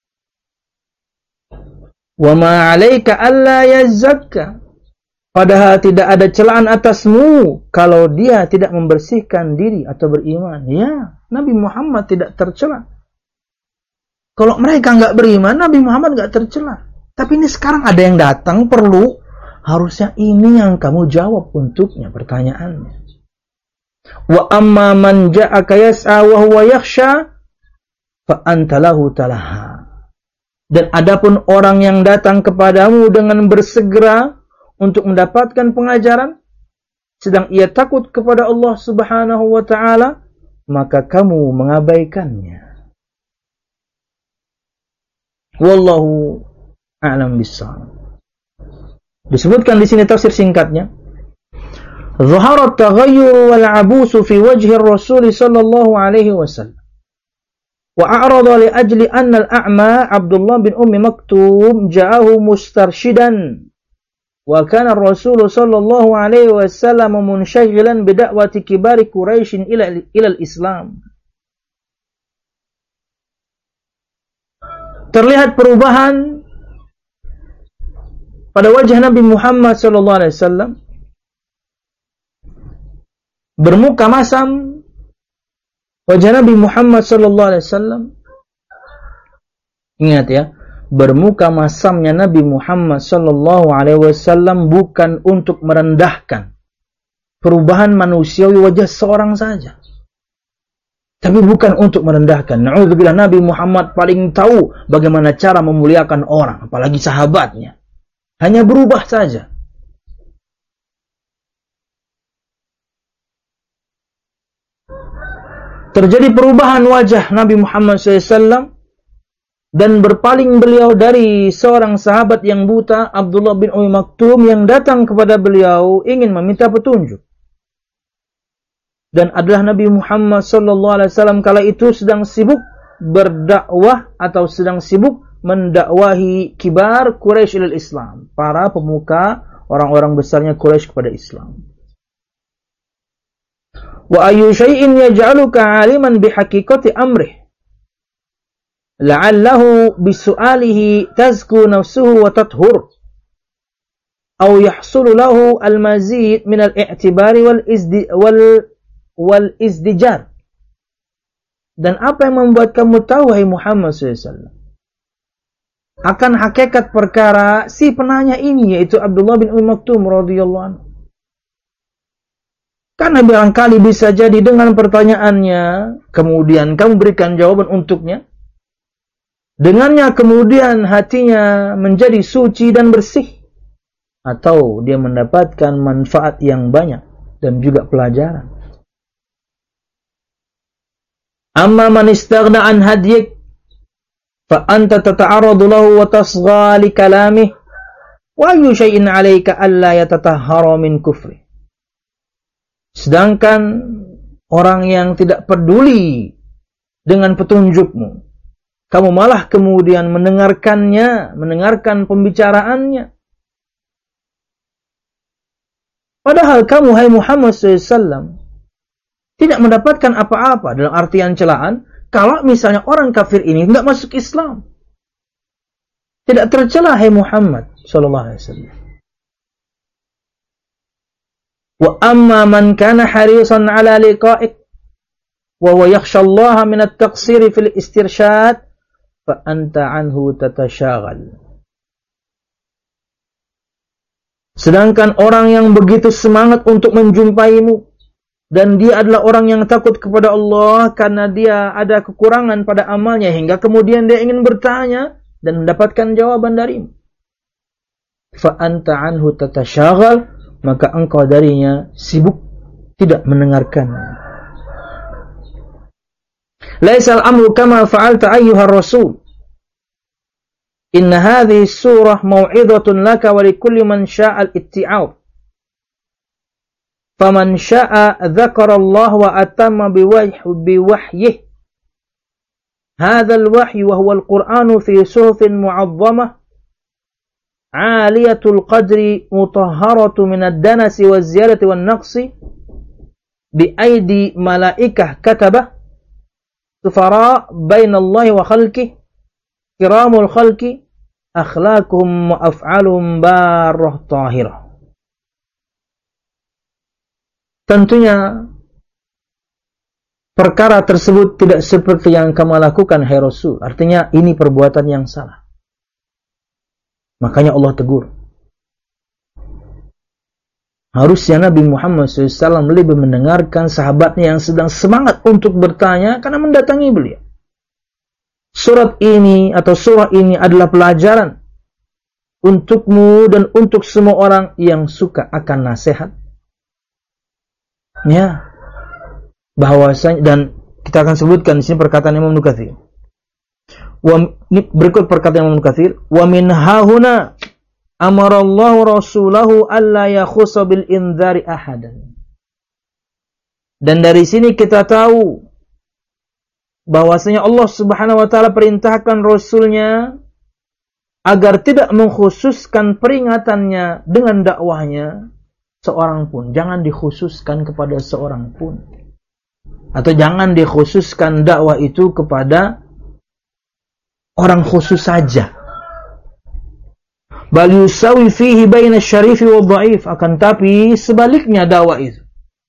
Wa ma 'alaika alla yazakka. Padahal tidak ada celaan atasmu kalau dia tidak membersihkan diri atau beriman. Ya, Nabi Muhammad tidak tercela. Kalau mereka enggak beriman, Nabi Muhammad enggak tercela. Tapi ini sekarang ada yang datang perlu, harusnya ini yang kamu jawab untuknya pertanyaannya. Wa amma man ja'aka yas'a wa huwa yakhsha fa anta lahu talaha. Dan adapun orang yang datang kepadamu dengan bersegera untuk mendapatkan pengajaran, sedang ia takut kepada Allah Subhanahu wa ta'ala, maka kamu mengabaikannya. Wallahu a'lam bishawab. Disebutkan di sini tafsir singkatnya. Zahara at-taghayyur wal 'abusu fi wajhi ar-rasul sallallahu alaihi wasallam. وأعرض لأجل أن الأعمى عبد الله بن أم مكتوم جاءه مسترشدا وكان الرسول صلى الله عليه وسلم منشغلا بدعوة كبار قريش إلى الإسلام. Terlihat perubahan pada wajah Nabi Muhammad SAW, bermuka masam wajah Nabi Muhammad SAW. Ingat ya, bermuka masamnya Nabi Muhammad SAW bukan untuk merendahkan perubahan manusiawi wajah seorang saja, tapi bukan untuk merendahkan. Na'udzubillah, Nabi Muhammad paling tahu bagaimana cara memuliakan orang, apalagi sahabatnya. Hanya berubah saja. Terjadi perubahan wajah Nabi Muhammad SAW dan berpaling beliau dari seorang sahabat yang buta, Abdullah bin Ummi Maktum, yang datang kepada beliau ingin meminta petunjuk. Dan adalah Nabi Muhammad SAW kala itu sedang sibuk berdakwah atau sedang sibuk mendakwahi kibar Quraisy ilal Islam, para pemuka orang-orang besarnya Quraisy kepada Islam. Wa ayyu syai'in yaj'aluka 'aliman bihaqiqati amrih la'allahu bisu'alihi tazku nafsuhu wa tathur aw yahsulu lahu al-mazid min al-i'tibari wal izdijar. Dan apa yang membuat kamu tahu, hai Muhammad SAW, akan hakikat perkara si penanya ini, yaitu Abdullah bin Ummi Maktum radhiyallahu anhu. Karena barangkali bisa jadi dengan pertanyaannya, kemudian kamu berikan jawaban untuknya, dengannya kemudian hatinya menjadi suci dan bersih, atau dia mendapatkan manfaat yang banyak dan juga pelajaran. Amma man istaghna an hadyik fa anta tata'arradu lahu wa tasgha li kalamih wa ayyu shay'in 'alayka alla yatatahhara min kufri. Sedangkan orang yang tidak peduli dengan petunjukmu, kamu malah kemudian mendengarkan pembicaraannya. Padahal kamu, hai Muhammad SAW, tidak mendapatkan apa-apa dalam artian celaan kalau misalnya orang kafir ini tidak masuk Islam. Tidak tercela, hai Muhammad SAW. Wa amma man kana harisan ala liqa'ik wa huwa yakhsha Allah min at-taqsir fil istirsyad fa anta anhu tatasyaghal. Sedangkan orang yang begitu semangat untuk menjumpaimu dan dia adalah orang yang takut kepada Allah karena dia ada kekurangan pada amalnya hingga kemudian dia ingin bertanya dan mendapatkan jawaban darimu. Fa anta anhu tatasyaghal, maka engkau darinya sibuk, tidak mendengarkannya. Laisal amru kama fa'alta ayyuhar rasul. Inna hadhihi surah mau'izatun laka wa likulli man syaa'a al-itti'ab. Faman syaa'a dzakara Allah wa atamma biwahyih. Hadha al-wahyu wa huwa al-Qur'anu fi suhufin mu'azzamah aliyatul qadri mutahharatu minad danasi waz ziyadati wan naqsi bi aidi malaikah katabah sufara bainallahi wa khalqih kiramul khalqi akhlaquhum wa af'aluhum barrah tahirah. Tentunya perkara tersebut tidak seperti yang kamu lakukan, hai Rasul. Artinya ini perbuatan yang salah. Makanya Allah tegur. Harusnya Nabi Muhammad SAW lebih mendengarkan sahabatnya yang sedang semangat untuk bertanya karena mendatangi beliau. Surat ini atau surah ini adalah pelajaran untukmu dan untuk semua orang yang suka akan nasihat. Ya, bahwasanya, dan kita akan sebutkan di sini perkataan Imam Ibnu Katsir. Berikut perkataan Imam Ibnu Katsir, wa min hahuna amarallahu rasulahu alla yakhussa bil indzari ahadan. Dan dari sini kita tahu bahwasanya Allah Subhanahu wa taala perintahkan rasulnya agar tidak mengkhususkan peringatannya dengan dakwahnya seorang pun. Jangan dikhususkan kepada seorang pun. Atau jangan dikhususkan dakwah itu kepada orang khusus saja. Bal yusawi fihi baina syarifi wa dhaif, akan tapi sebaliknya dakwah itu.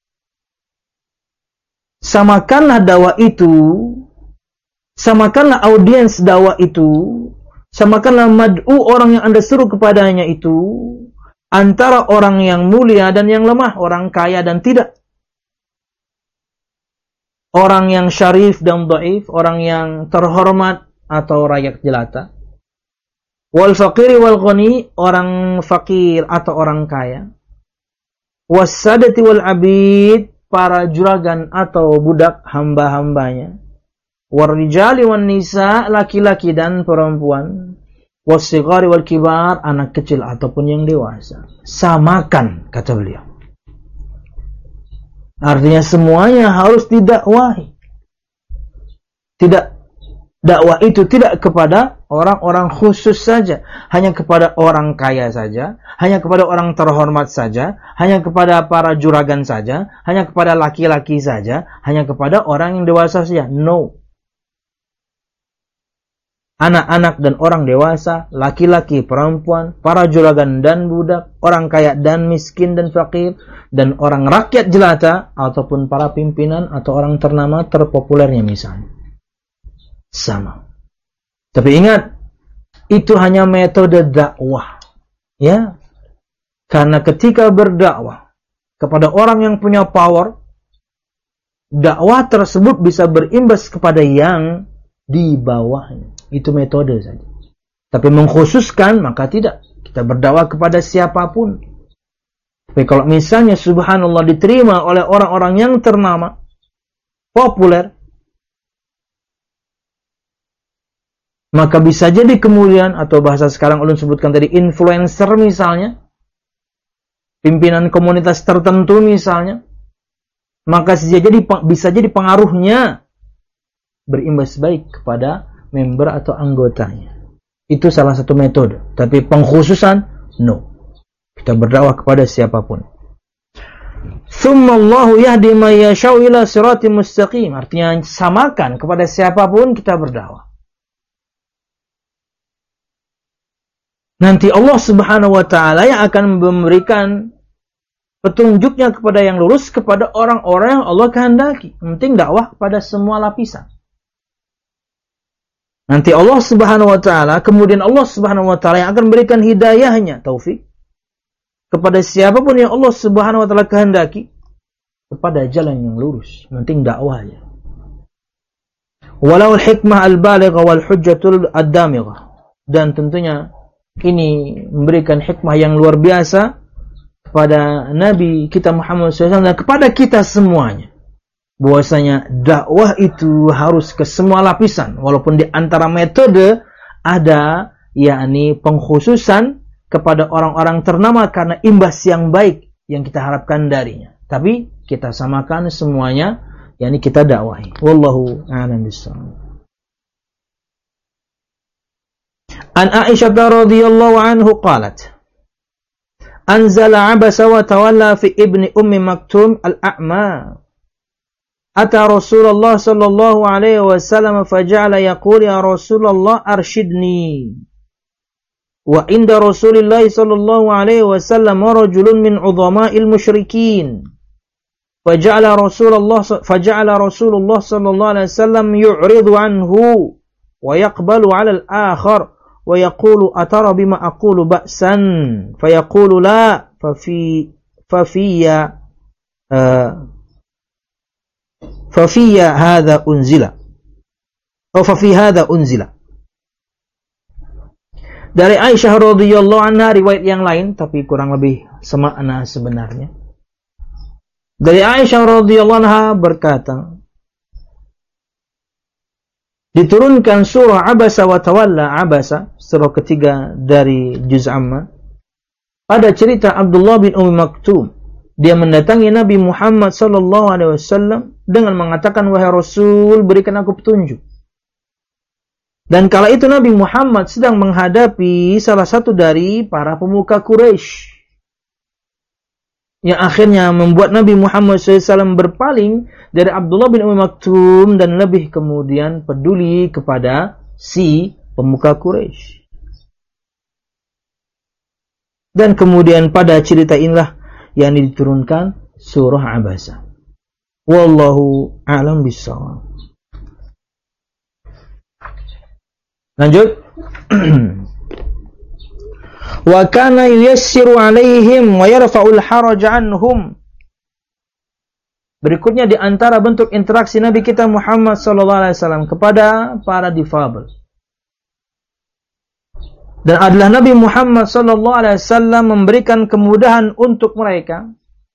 Samakanlah dakwah itu, samakanlah audiens dakwah itu, samakanlah mad'u orang yang Anda suruh kepadanya itu antara orang yang mulia dan yang lemah, orang kaya dan tidak. Orang yang syarif dan dhaif, orang yang terhormat atau rakyat jelata. Wal faqiri wal ghani, orang fakir atau orang kaya. Was sadati wal abid, para juragan atau budak hamba-hambanya. War rijali wan nisa, laki-laki dan perempuan. Was sighari wal kibar, anak kecil ataupun yang dewasa. Samakan, kata beliau. Artinya semuanya harus didakwahi. Tidak, dakwah itu tidak kepada orang-orang khusus saja, hanya kepada orang kaya saja, hanya kepada orang terhormat saja, hanya kepada para juragan saja, hanya kepada laki-laki saja, hanya kepada orang yang dewasa saja. No. Anak-anak dan orang dewasa, laki-laki, perempuan, para juragan dan budak, orang kaya dan miskin dan fakir, dan orang rakyat jelata, ataupun para pimpinan atau orang ternama terpopulernya misalnya. Sama. Tapi ingat, itu hanya metode dakwah. Ya. Karena ketika berdakwah kepada orang yang punya power, dakwah tersebut bisa berimbas kepada yang di bawahnya. Itu metode saja. Tapi mengkhususkan, maka tidak. Kita berdakwah kepada siapapun. Tapi kalau misalnya subhanallah diterima oleh orang-orang yang ternama, populer, maka bisa jadi kemudian, atau bahasa sekarang ulun sebutkan tadi, influencer misalnya, pimpinan komunitas tertentu misalnya, maka bisa jadi pengaruhnya berimbas baik kepada member atau anggotanya. Itu salah satu metode. Tapi pengkhususan, no. Kita berdakwah kepada siapapun. Tsumma Allahu yahdi man yasha'u ila siratim mustaqim. Artinya samakan kepada siapapun kita berdakwah. Nanti Allah Subhanahu wa taala yang akan memberikan petunjuknya kepada yang lurus, kepada orang-orang yang Allah kehendaki. Penting dakwah kepada semua lapisan. Nanti Allah Subhanahu wa taala, kemudian Allah Subhanahu wa taala yang akan memberikan hidayahnya, taufik, kepada siapapun yang Allah Subhanahu wa taala kehendaki kepada jalan yang lurus. Penting dakwahnya. Walau al-hikmah al-balighah wal hujjatul ad-damighah. Dan tentunya ini memberikan hikmah yang luar biasa kepada Nabi kita Muhammad SAW dan kepada kita semuanya. Bahwasanya dakwah itu harus ke semua lapisan, walaupun di antara metode ada yakni pengkhususan kepada orang-orang ternama karena imbas yang baik yang kita harapkan darinya. Tapi kita samakan semuanya, yakni kita dakwahi. Wallahu a'lam bishawab. An Aisyah radhiyallahu anhu qalat, anzala abasa wa tawalla fi ibni ummi maktum al-a'ma. أتى رسول الله صلى الله عليه وسلم فجعل يقول يا رسول الله أرشدني وعند رسول الله صلى الله عليه وسلم رجل من عظماء المشركين فجعل رسول الله صلى الله عليه وسلم يعرض عنه ويقبل على الآخر ويقول أترى بما أقول بأسا فيقول لا ففي هذا أنزل أو ففي هذا أنزل. Dari Aisyah radhiyallahu anha, riwayat yang lain tapi kurang lebih semakna sebenarnya. Dari Aisyah radhiyallahu anha berkata, diturunkan surah Abasa wa Tawalla, Abasa, surah ketiga dari juz Amma, pada cerita Abdullah bin Ummi Maktum. Dia mendatangi Nabi Muhammad sallallahu alaihi wasallam dengan mengatakan, wahai Rasul, berikan aku petunjuk. Dan kala itu Nabi Muhammad sedang menghadapi salah satu dari para pemuka Quraisy, yang akhirnya membuat Nabi Muhammad SAW berpaling dari Abdullah bin Ummi Maktum dan lebih kemudian peduli kepada si pemuka Quraisy. Dan kemudian pada cerita inilah yang diturunkan surah Abasa. Wallahu a'lam bishawab. Lanjut. Wa kana yuyassiru 'alaihim wa yarfa'ul haraj 'anhum. Berikutnya di antara bentuk interaksi Nabi kita Muhammad sallallahu alaihi wasallam kepada para difabel. Dan adalah Nabi Muhammad sallallahu alaihi wasallam memberikan kemudahan untuk mereka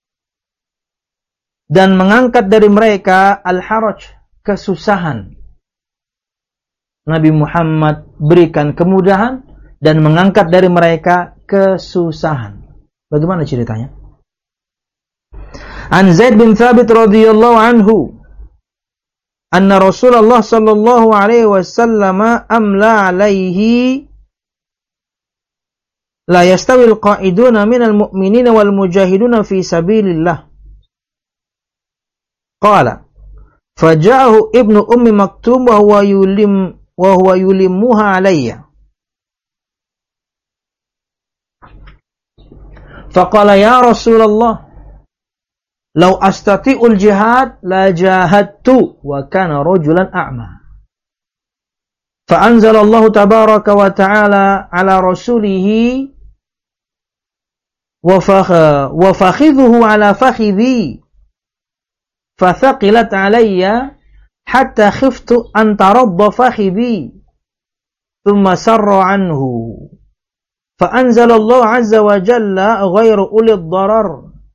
dan mengangkat dari mereka al-haraj, kesusahan. Nabi Muhammad berikan kemudahan dan mengangkat dari mereka kesusahan. Bagaimana ceritanya? An Zaid bin Thabit radhiyallahu anhu, anna Rasulullah sallallahu alaihi wasallam amla alaihi la yastawil qa'iduna minal mu'minina wal mujahiduna fi sabilillah. Qala faja'ahu ibnu ummi maktum wa huwa yulimmuha alayya. Faqala ya Rasulullah law astati'ul jihad la jahadtu wa kana rajulan a'ma. فأنزل الله تبارك وتعالى على رسوله وفخذه على فخذي فثقلت علي حتى خفت أن ترض فخذي thumma sarra anhu. فأنزل الله عز وجل غير أولي الضرر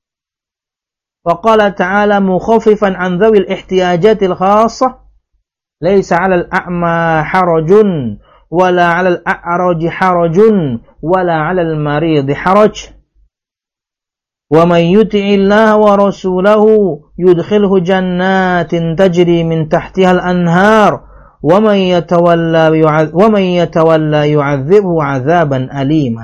وقال تعالى مخففا عن ذوي الاحتياجات الخاصة ليس على الأعمى حرج ولا على الأعرج حرج ولا على المريض حرج ومن يطع الله ورسوله يدخله جنات تجري من تحتها الأنهار ومن يتولى يعذبه عذابا أليما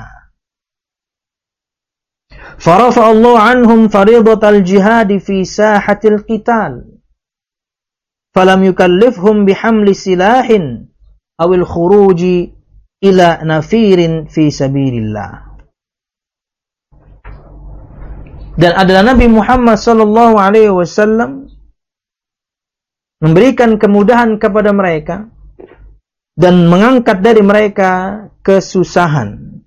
فرفع الله عنهم فريضة الجهاد في ساحة القتال فلم يكلفهم بحمل سلاح أو الخروج إلى نفير في سبيل الله. Dan adalah Nabi Muhammad sallallahu alaihi wasallam memberikan kemudahan kepada mereka dan mengangkat dari mereka kesusahan.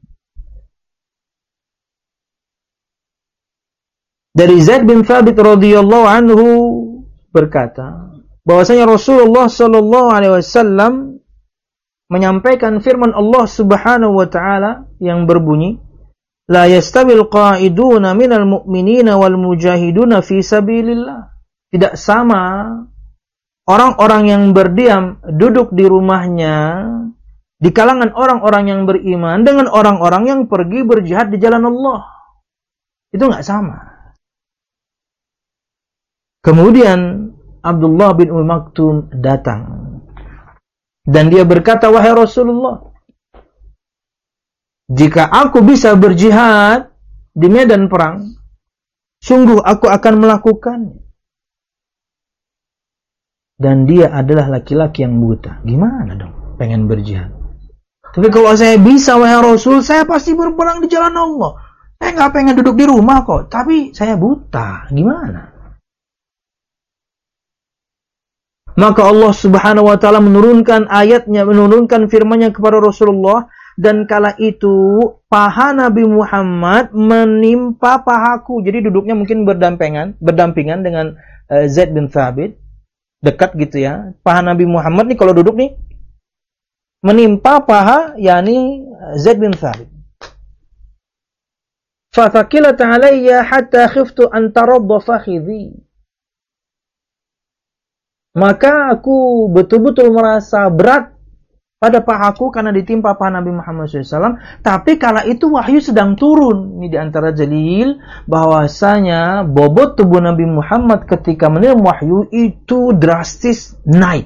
Dari Zaid bin Thabit radhiyallahu anhu berkata bahwasanya Rasulullah sallallahu alaihi wasallam menyampaikan firman Allah Subhanahu wa taala yang berbunyi la yastawil qa'iduna minal mu'minina wal mujahiduna fi sabilillah. Tidak sama orang-orang yang berdiam, duduk di rumahnya, di kalangan orang-orang yang beriman, dengan orang-orang yang pergi berjihad di jalan Allah. Itu nggak sama. Kemudian Abdullah bin Maktum datang. Dan dia berkata, wahai Rasulullah, jika aku bisa berjihad di medan perang, sungguh aku akan melakukannya. Dan dia adalah laki-laki yang buta. Gimana dong pengen berjihad? Tapi kalau saya bisa, wahai Rasul, saya pasti berperang di jalan Allah. Saya nggak pengen duduk di rumah kok. Tapi saya buta. Gimana? Maka Allah Subhanahu wa ta'ala menurunkan ayatnya, menurunkan firman-Nya kepada Rasulullah. Dan kala itu, paha Nabi Muhammad menimpa pahaku. Jadi duduknya mungkin berdampingan dengan Zaid bin Thabit. Dekat gitu ya. Paha Nabi Muhammad nih kalau duduk nih menimpa paha yakni Zaid bin Thabit. Fathaqilat alayya hatta khiftu an taradda fakhidhi. Maka aku betul-betul merasa berat pada pahaku karena ditimpa paha Nabi Muhammad SAW. Tapi kala itu wahyu sedang turun. Ini diantara dalil bahwasanya bobot tubuh Nabi Muhammad ketika menerima wahyu itu drastis naik.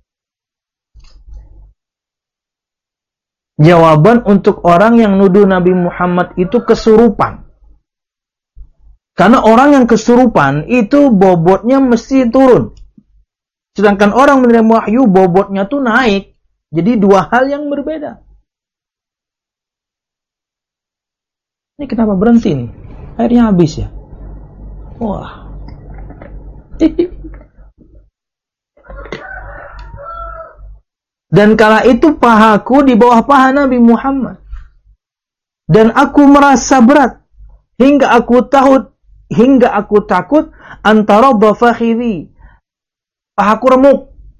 Jawaban untuk orang yang nuduh Nabi Muhammad itu kesurupan. Karena orang yang kesurupan itu bobotnya mesti turun. Sedangkan orang menerima wahyu bobotnya tuh naik. Jadi dua hal yang berbeda. Ini kenapa berhenti nih? Airnya habis ya? Wah. Dan kala itu pahaku di bawah paha Nabi Muhammad. Dan aku merasa berat. Hingga aku takut antara fakhidhi. Pahaku remuk.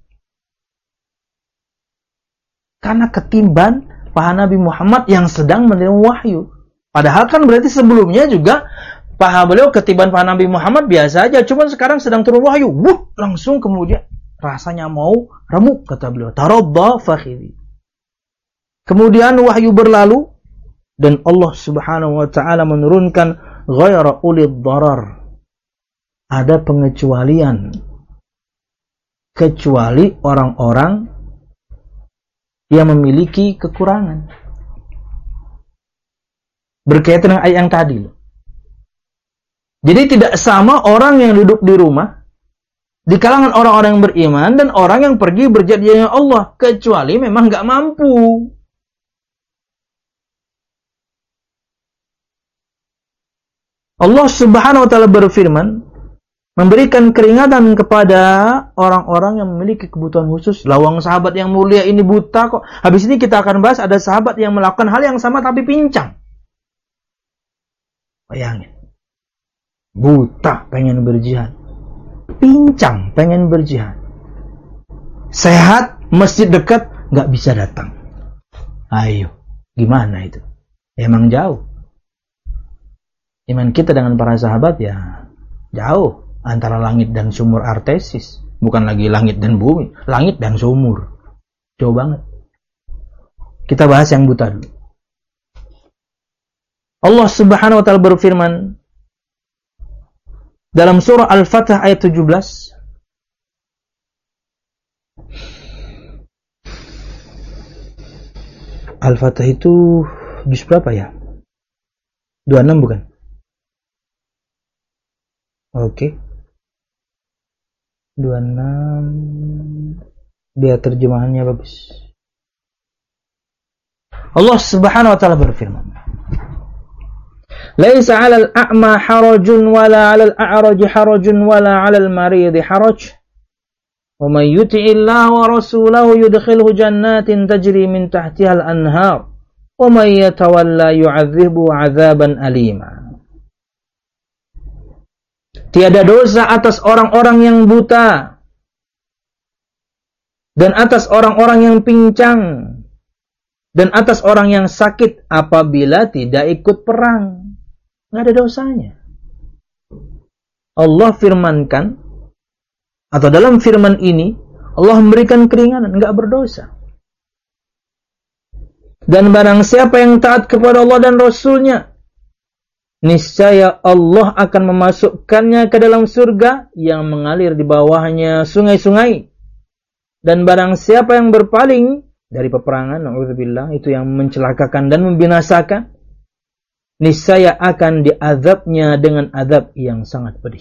Karena ketimban paha Nabi Muhammad yang sedang menerima wahyu. Padahal kan berarti sebelumnya juga paha beliau ketimban paha Nabi Muhammad biasa aja. Cuma sekarang sedang turun wahyu. Langsung kemudian rasanya mau remuk, kata beliau. Taradda fakhidhi. Kemudian wahyu berlalu. Dan Allah Subhanahu wa ta'ala menurunkan ghaira ulid darar. Ada pengecualian. Kecuali orang-orang yang memiliki kekurangan. Berkaitan dengan ayat yang tadi. Jadi tidak sama orang yang duduk di rumah di kalangan orang-orang yang beriman dan orang yang pergi berjihad di jalan Allah, kecuali memang nggak mampu. Allah Subhanahu wa ta'ala berfirman, memberikan keringatan kepada orang-orang yang memiliki kebutuhan khusus. Lawang sahabat yang mulia ini buta kok. Habis ini kita akan bahas ada sahabat yang melakukan hal yang sama tapi pincang. Bayangin. Buta pengen berjihad. Pincang pengen berjihad. Sehat, masjid dekat, nggak bisa datang. Ayo, gimana itu? Emang jauh. Iman kita dengan para sahabat ya jauh. Antara langit dan sumur Artesis. Bukan lagi langit dan bumi. Langit dan sumur. Jauh banget. Kita bahas yang buta dulu. Allah Subhanahu wa ta'ala berfirman dalam surah Al-Fatah ayat 17. Al-Fatah itu juz berapa ya? 26 bukan? Oke. 26. Biar terjemahannya bagus. Allah Subhanahu wa ta'ala berfirman. Laisa 'alal a'ma harajun wala 'alal a'raj harajun wala 'alal marid haraj. Wa may yuti'illah wa rasulahu yudkhilhu jannatin tajri min tahtiha al-anhar. Wa may yatawalla yu'adzibhu 'adzaban alima. Tiada dosa atas orang-orang yang buta dan atas orang-orang yang pincang dan atas orang yang sakit apabila tidak ikut perang. Nggak ada dosanya. Allah firmankan, atau dalam firman ini, Allah memberikan keringanan, nggak berdosa. Dan barang siapa yang taat kepada Allah dan Rasulnya, niscaya Allah akan memasukkannya ke dalam surga yang mengalir di bawahnya sungai-sungai. Dan barang siapa yang berpaling dari peperangan, na'udzubillah, itu yang mencelakakan dan membinasakan, niscaya akan diazabnya dengan azab yang sangat pedih.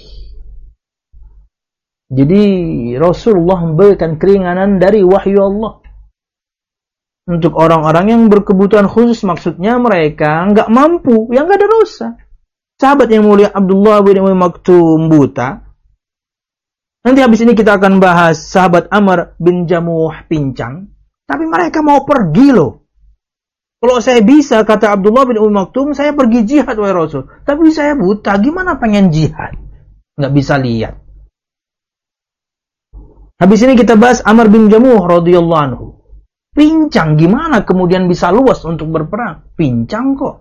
Jadi Rasulullah memberikan keringanan dari wahyu Allah untuk orang-orang yang berkebutuhan khusus, maksudnya mereka nggak mampu, yang nggak ada dosa. Sahabat yang mulia Abdullah bin Ummi Maktum buta. Nanti habis ini kita akan bahas sahabat Amr bin Jamuh pincang, tapi mereka mau pergi loh. Kalau saya bisa, kata Abdullah bin Ummi Maktum, saya pergi jihad wahai Rasul. Tapi saya buta, gimana pengen jihad? Nggak bisa lihat. Habis ini kita bahas Amr bin Jamuh radhiyallahu anhu. Pincang, gimana kemudian bisa luas untuk berperang? Pincang kok.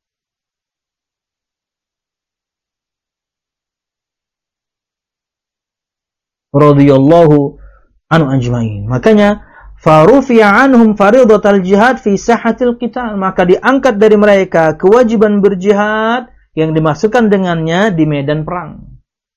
Radhiyallahu anhu ajma'in. Makanya farufiya anhum faridatal jihad fi sahatil qital, maka diangkat dari mereka kewajiban berjihad yang dimaksudkan dengannya di medan perang.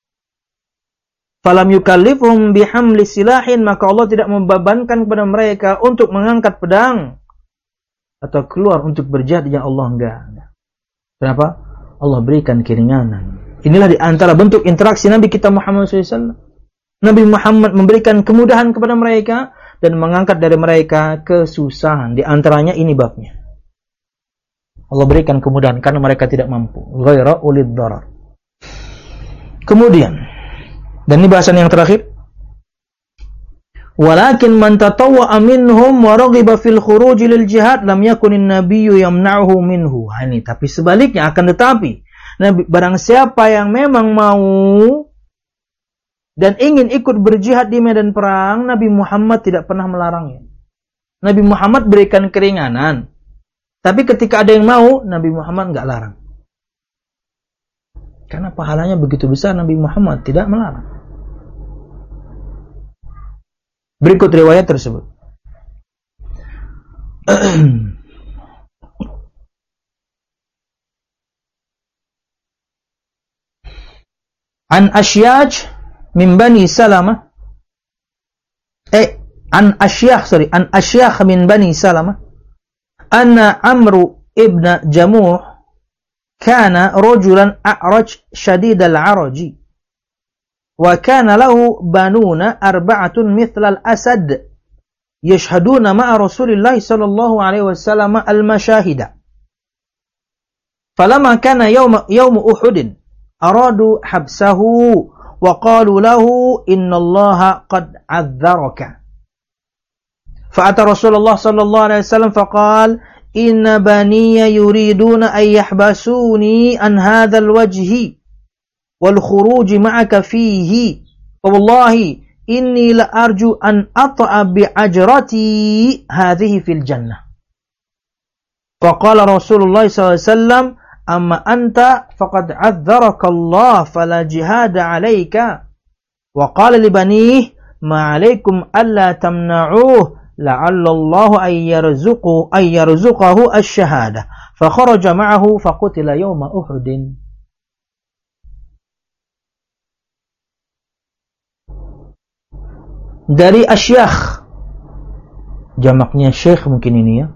Falam yukallifhum bihamli silahin, maka Allah tidak membebankan kepada mereka untuk mengangkat pedang atau keluar untuk berjihad dengan Allah, enggak. Kenapa? Allah berikan keringanan. Inilah di antara bentuk interaksi Nabi kita Muhammad SAW. Nabi Muhammad memberikan kemudahan kepada mereka dan mengangkat dari mereka kesusahan. Di antaranya ini babnya. Allah berikan kemudahan karena mereka tidak mampu. Ghaira ulid darar. Kemudian, dan ini bahasan yang terakhir. Walakin man tatawwa'a minhum wa raghiba fil khuruj lil jihad lam yakunin nabiyyu yamna'uhu minhu. Ini tapi sebaliknya, akan tetapi barang siapa yang memang mau dan ingin ikut berjihad di medan perang, Nabi Muhammad tidak pernah melarangnya. Nabi Muhammad berikan keringanan. Tapi ketika ada yang mau, Nabi Muhammad enggak larang. Karena pahalanya begitu besar, Nabi Muhammad tidak melarang. Berikut riwayat tersebut. An Ashyaj min Bani Salamah an Ashyakh min Bani Salamah anna Amru ibn Jamuh kana rajulan a'raj shadid al-'araji wa kana lahu banuna arba'atun mithla al-asad yashhaduna ma'a Rasulillah sallallahu alaihi wasallam al-mashahida falamma kana yawm Uhud aradu habsahu وقالوا له إن الله قد عذرك فأتى رسول الله صلى الله عليه وسلم فقال إن بني يريدون أن يحبسوني عن هذا الوجه والخروج معك فيه فوالله إني لأرجو أن أطأ بعجرتي هذه في الجنة. Faqala Rasulullah SAW, amma anta faqad adzaraka Allah fala jihada alaika. Wa qala li banihi ma alaikum alla tamna'uh la'alla Allah ay yarzuqahu asy-syahadah. Fa kharaja ma'ahu fa qutila yawma Uhudin. Dari asyakh, jamaknya syekh mungkin ini ya,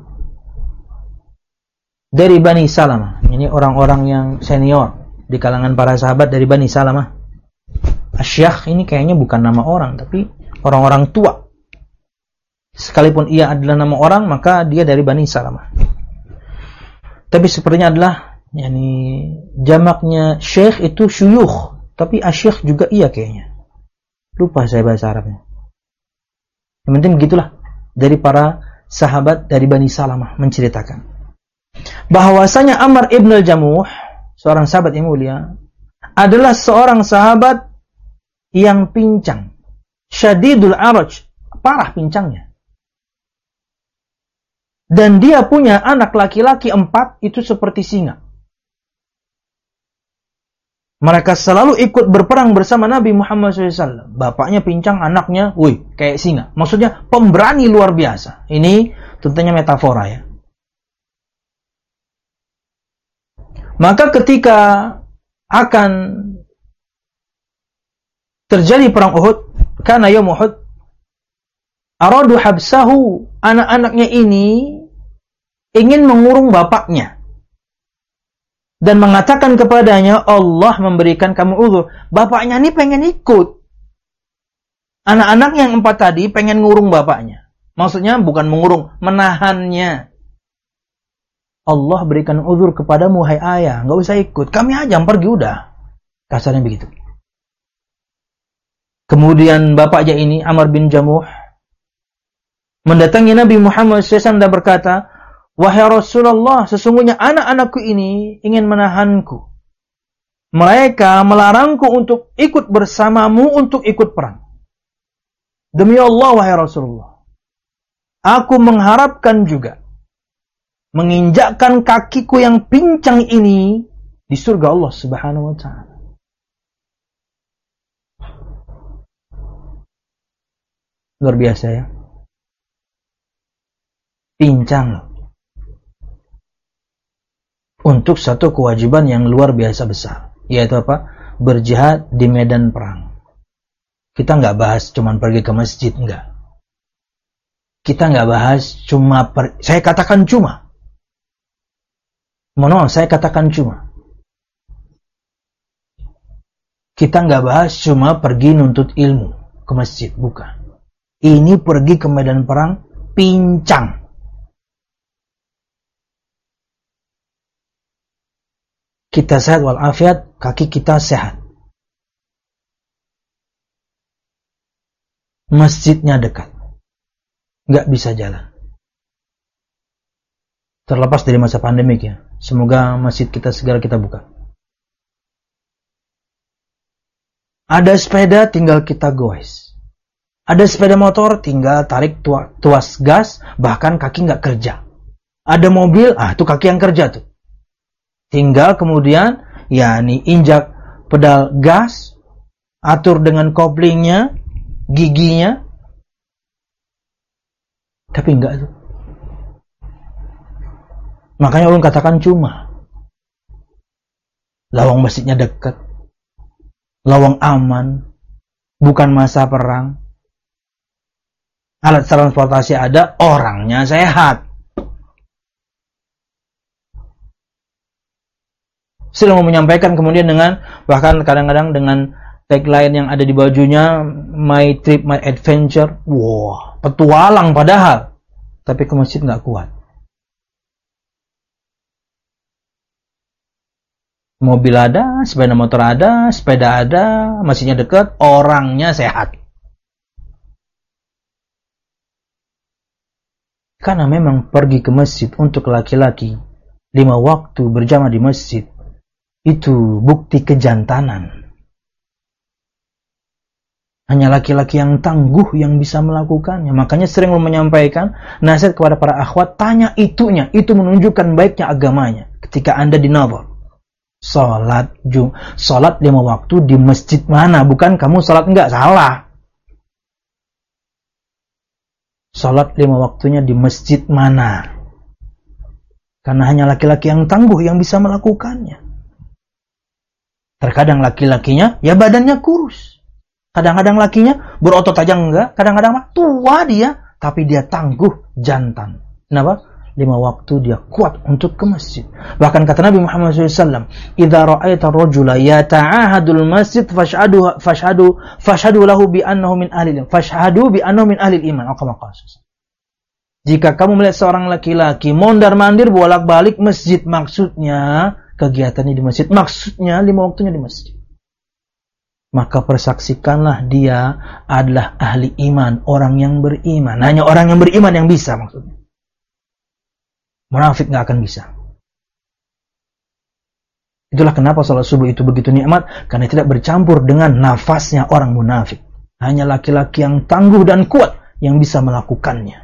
dari Bani Salamah. Ini orang-orang yang senior di kalangan para sahabat dari Bani Salamah. Asyakh ini kayaknya bukan nama orang, tapi orang-orang tua. Sekalipun ia adalah nama orang, maka dia dari Bani Salamah. Tapi sepertinya adalah jamaknya syekh itu syuyukh, tapi asyakh juga iya kayaknya. Lupa saya bahasa Arabnya. Yang penting begitulah, dari para sahabat dari Bani Salamah menceritakan bahwasanya Amr ibn al-Jamuh, seorang sahabat yang mulia, adalah seorang sahabat yang pincang, syadidul araj, parah pincangnya. Dan dia punya anak laki-laki 4, itu seperti singa. Mereka selalu ikut berperang bersama Nabi Muhammad SAW. Bapaknya pincang, anaknya, kayak singa. Maksudnya pemberani luar biasa. Ini tentunya metafora ya. Maka ketika akan terjadi perang Uhud, karena yaum Uhud, aradu habsahu, anak-anaknya ini ingin mengurung bapaknya. Dan mengatakan kepadanya, Allah memberikan kamu uzur. Bapaknya ini pengen ikut. Anak-anak yang 4 tadi pengen ngurung bapaknya. Maksudnya bukan mengurung, menahannya. Allah berikan uzur kepadamu, hai ayah. Nggak usah ikut. Kami aja yang pergi udah. Kasarnya begitu. Kemudian bapaknya ini, Amr bin Jamuh, mendatangi Nabi Muhammad SAW dan berkata, wahai Rasulullah, sesungguhnya anak-anakku ini ingin menahanku. Mereka melarangku untuk ikut bersamamu untuk ikut perang. Demi Allah, wahai Rasulullah, aku mengharapkan juga menginjakkan kakiku yang pincang ini di surga Allah Subhanahu wa ta'ala. Luar biasa ya. Pincang loh. Untuk satu kewajiban yang luar biasa besar, yaitu apa? Berjihad di medan perang. Kita nggak bahas cuma pergi ke masjid, nggak. Kita nggak bahas cuma, saya katakan cuma. Saya katakan cuma. Kita nggak bahas cuma pergi nuntut ilmu ke masjid, bukan. Ini pergi ke medan perang, pincang. Kita sehat walafiat, kaki kita sehat. Masjidnya dekat. Nggak bisa jalan. Terlepas dari masa pandemik ya. Semoga masjid kita segera kita buka. Ada sepeda, tinggal kita goes. Ada sepeda motor, tinggal tarik tuas gas, bahkan kaki nggak kerja. Ada mobil, itu kaki yang kerja tuh. Tinggal kemudian, injak pedal gas, atur dengan koplingnya, giginya. Tapi enggak tuh. Makanya ulun katakan cuma. Lawang masjidnya dekat. Lawang aman. Bukan masa perang. Alat transportasi ada, orangnya sehat. Sudah mau menyampaikan kemudian dengan, bahkan kadang-kadang dengan tagline yang ada di bajunya, my trip, my adventure. Wah, petualang padahal. Tapi ke masjid nggak kuat. Mobil ada, sepeda motor ada, sepeda ada, masjidnya dekat, orangnya sehat. Karena memang pergi ke masjid untuk laki-laki, 5 waktu berjamaah di masjid, itu bukti kejantanan. Hanya laki-laki yang tangguh yang bisa melakukannya. Makanya sering menyampaikan nasihat kepada para akhwat, tanya itunya. Itu menunjukkan baiknya agamanya. Ketika Anda dinadhar. Salat 5 waktu di masjid mana? Bukan kamu salat enggak, salah. Salat 5 waktunya di masjid mana? Karena hanya laki-laki yang tangguh yang bisa melakukannya. Terkadang laki-lakinya ya badannya kurus. Kadang-kadang lakinya berotot aja enggak, kadang-kadang tua dia, tapi dia tangguh, jantan. Kenapa? 5 waktu dia kuat untuk ke masjid. Bahkan kata Nabi Muhammad SAW, "Idza ra'aita ar-rajula yata'ahadul masjid fashhadu lahu bi annahu min ahli al-iman." Fashhadu bi annahu min ahli al-iman. Jika kamu melihat seorang laki-laki mondar-mandir bolak-balik masjid, maksudnya kegiatannya di masjid, maksudnya 5 waktunya di masjid. Maka persaksikanlah dia adalah ahli iman, orang yang beriman. Hanya orang yang beriman yang bisa maksudnya. Munafik nggak akan bisa. Itulah kenapa salat subuh itu begitu nikmat, karena tidak bercampur dengan nafasnya orang munafik. Hanya laki-laki yang tangguh dan kuat yang bisa melakukannya.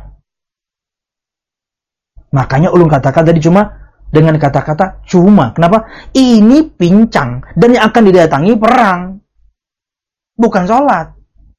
Makanya ulun katakan tadi cuma dengan kata-kata cuma. Kenapa? Ini pincang dan yang akan didatangi perang. Bukan sholat.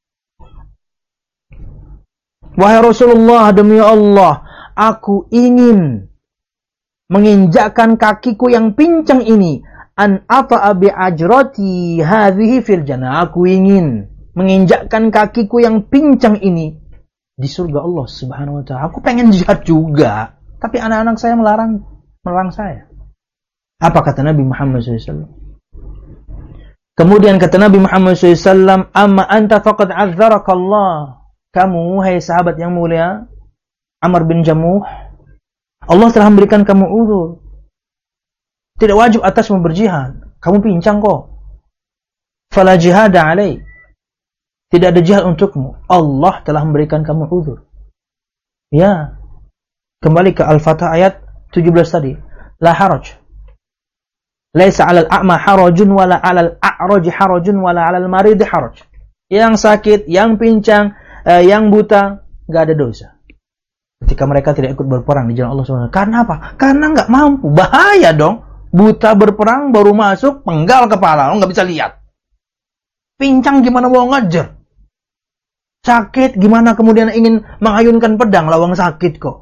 Wahai Rasulullah, demi Allah, aku ingin menginjakkan kakiku yang pincang ini. An ata'a bi ajrati hadhihi fil jannah. Aku ingin menginjakkan kakiku yang pincang ini di surga Allah Subhanahu wa ta'ala. Aku pengen jihad juga, tapi anak-anak saya melarang saya. Apa kata Nabi Muhammad SAW? Kemudian kata Nabi Muhammad SAW, "Amma anta faqad azzaraka Allah." Kamu, hai sahabat yang mulia, Amr bin Jamuh, Allah telah memberikan kamu uzur. Tidak wajib atasmu berjihad. Kamu pincang kok. Fala jihada alaik. Tidak ada jihad untukmu. Allah telah memberikan kamu uzur. Ya. Kembali ke Al-Fatah ayat 17 tadi. La haraj. Laisa 'alal a'ma harajun wala 'alal a'raj harajun wala 'alal marid haraj. Yang sakit, yang pincang, yang buta, enggak ada dosa. Ketika mereka tidak ikut berperang di jalan Allah SWT. Karena apa? Karena enggak mampu. Bahaya dong. Buta berperang baru masuk, penggal kepala, enggak bisa lihat. Pincang gimana mau ngejar? Sakit gimana kemudian ingin mengayunkan pedang, lawang sakit kok.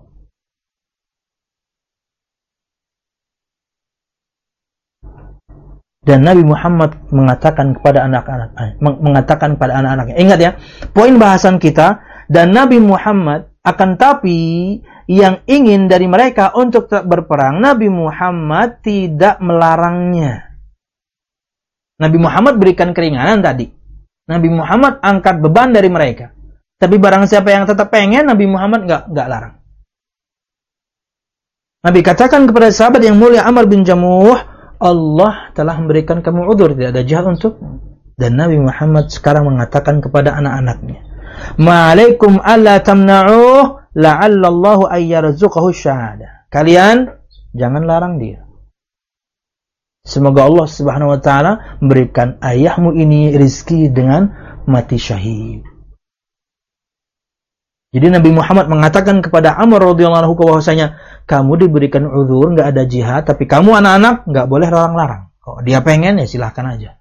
Dan Nabi Muhammad mengatakan kepada anak-anaknya. Ingat ya, poin bahasan kita, dan Nabi Muhammad akan tapi yang ingin dari mereka untuk tetap berperang, Nabi Muhammad tidak melarangnya. Nabi Muhammad berikan keringanan tadi. Nabi Muhammad angkat beban dari mereka. Tapi barang siapa yang tetap pengen, Nabi Muhammad enggak larang. Nabi katakan kepada sahabat yang mulia Amr bin Jamuh, Allah telah memberikan kamu udzur, tidak ada jihad untukmu. Dan Nabi Muhammad sekarang mengatakan kepada anak-anaknya, "Ma'alaikum alla tamna'uh la'alla Allahu ayyarzuqahu syahada." Kalian jangan larang dia. Semoga Allah Subhanahu wa taala memberikan ayahmu ini rezeki dengan mati syahid. Jadi Nabi Muhammad mengatakan kepada Amr radhiyallahu anhu bahwasanya kamu diberikan uzur, enggak ada jihad, tapi kamu anak-anak enggak boleh larang-larang. Kalau dia pengen ya silahkan aja.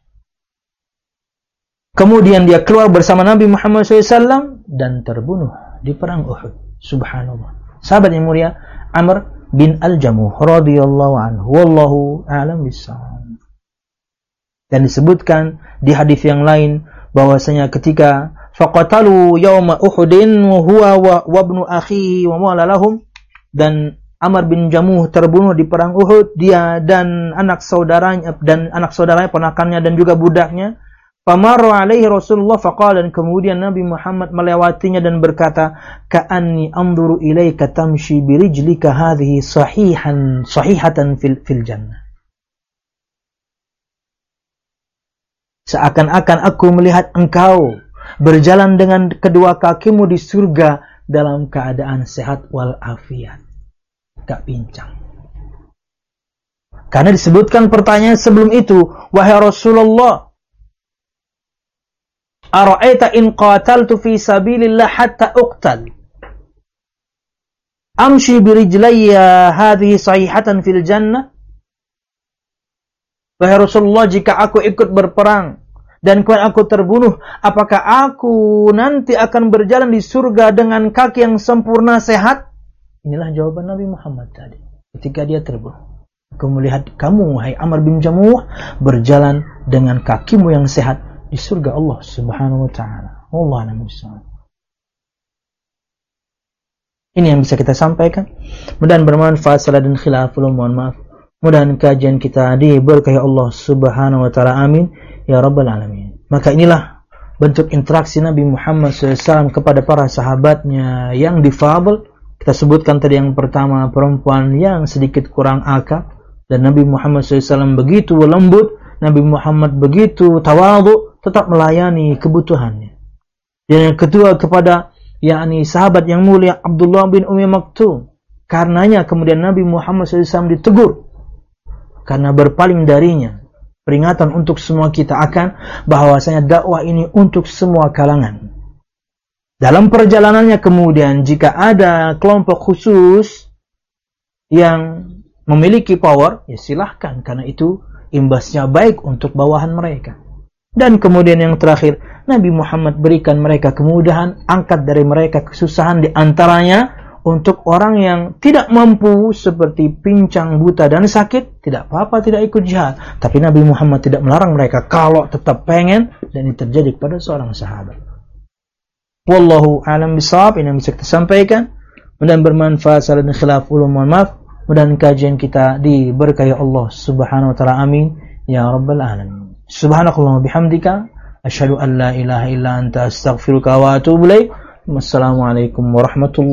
Kemudian dia keluar bersama Nabi Muhammad SAW dan terbunuh di perang Uhud. Subhanallah. Sahabat yang mulia Amr bin Al-Jamuh radhiyallahu anhu, wallahu a'lam bissawab. Dan disebutkan di hadis yang lain bahwasanya ketika faqatalu yauma Uhudin wa huwa wa ibnu akhihi wa mawla lahum, dan Amr bin Jamuh terbunuh di perang Uhud, dia dan anak saudaranya ponakannya dan juga budaknya. Famarra alaihi Rasulullah faqala, dan kemudian Nabi Muhammad melewatinya dan berkata, ka'anni anzuru ilaika tamshi bi rijlika hadhihi sahihatan fil jannah. Seakan-akan aku melihat engkau berjalan dengan kedua kakimu di surga dalam keadaan sehat walafiat, gak pincang. Karena disebutkan pertanyaan sebelum itu, wahai Rasulullah, ara'aita in qataltu fi sabilillah hatta uqtal amshi birijlayya hadhihi sahihatan fil jannah. Wahai Rasulullah, jika aku ikut berperang dan kemudian aku terbunuh, apakah aku nanti akan berjalan di surga dengan kaki yang sempurna sehat? Inilah jawaban Nabi Muhammad tadi ketika dia terbunuh. Aku melihat kamu, wahai Amr bin Jamuh, berjalan dengan kakimu yang sehat di surga Allah Subhanahu wa ta'ala. Wallahu a'lam. Ini yang bisa kita sampaikan. Mudah-mudahan bermanfaat. Salah dan khilaf, mohon maaf. Mudah-mudahan kajian kita diberkahi Allah Subhanahu wa ta'ala. Amin ya rabbal alamin. Maka inilah bentuk interaksi Nabi Muhammad SAW kepada para sahabatnya yang difabel. Kita sebutkan tadi yang pertama, perempuan yang sedikit kurang akal, dan Nabi Muhammad SAW begitu lembut, Nabi Muhammad begitu tawadhu, tetap melayani kebutuhannya. Dan yang kedua, kepada yakni sahabat yang mulia Abdullah bin Ummi Maktum, karenanya kemudian Nabi Muhammad SAW ditegur karena berpaling darinya. Peringatan untuk semua kita akan bahwasanya dakwah ini untuk semua kalangan. Dalam perjalanannya kemudian jika ada kelompok khusus yang memiliki power, ya silahkan, karena itu imbasnya baik untuk bawahan mereka. Dan kemudian yang terakhir, Nabi Muhammad berikan mereka kemudahan, angkat dari mereka kesusahan, di antaranya untuk orang yang tidak mampu seperti pincang, buta dan sakit, tidak apa-apa tidak ikut jihad. Tapi Nabi Muhammad tidak melarang mereka kalau tetap pengen, dan ini terjadi kepada seorang sahabat. Wallahu a'lam bishawab. Ini yang bisa kita sampaikan. Mudah-mudahan bermanfaat. Salah dan khilaf, mohon maaf. Mudah-mudahan kajian kita diberkahi Allah Subhanahu wa ta'ala. Amin ya rabbal alamin. Subhanakallahumma bihamdika asyhadu an la ilaha illa anta astaghfiruka wa atubu ilaik. Wassalamualaikum warahmatullahi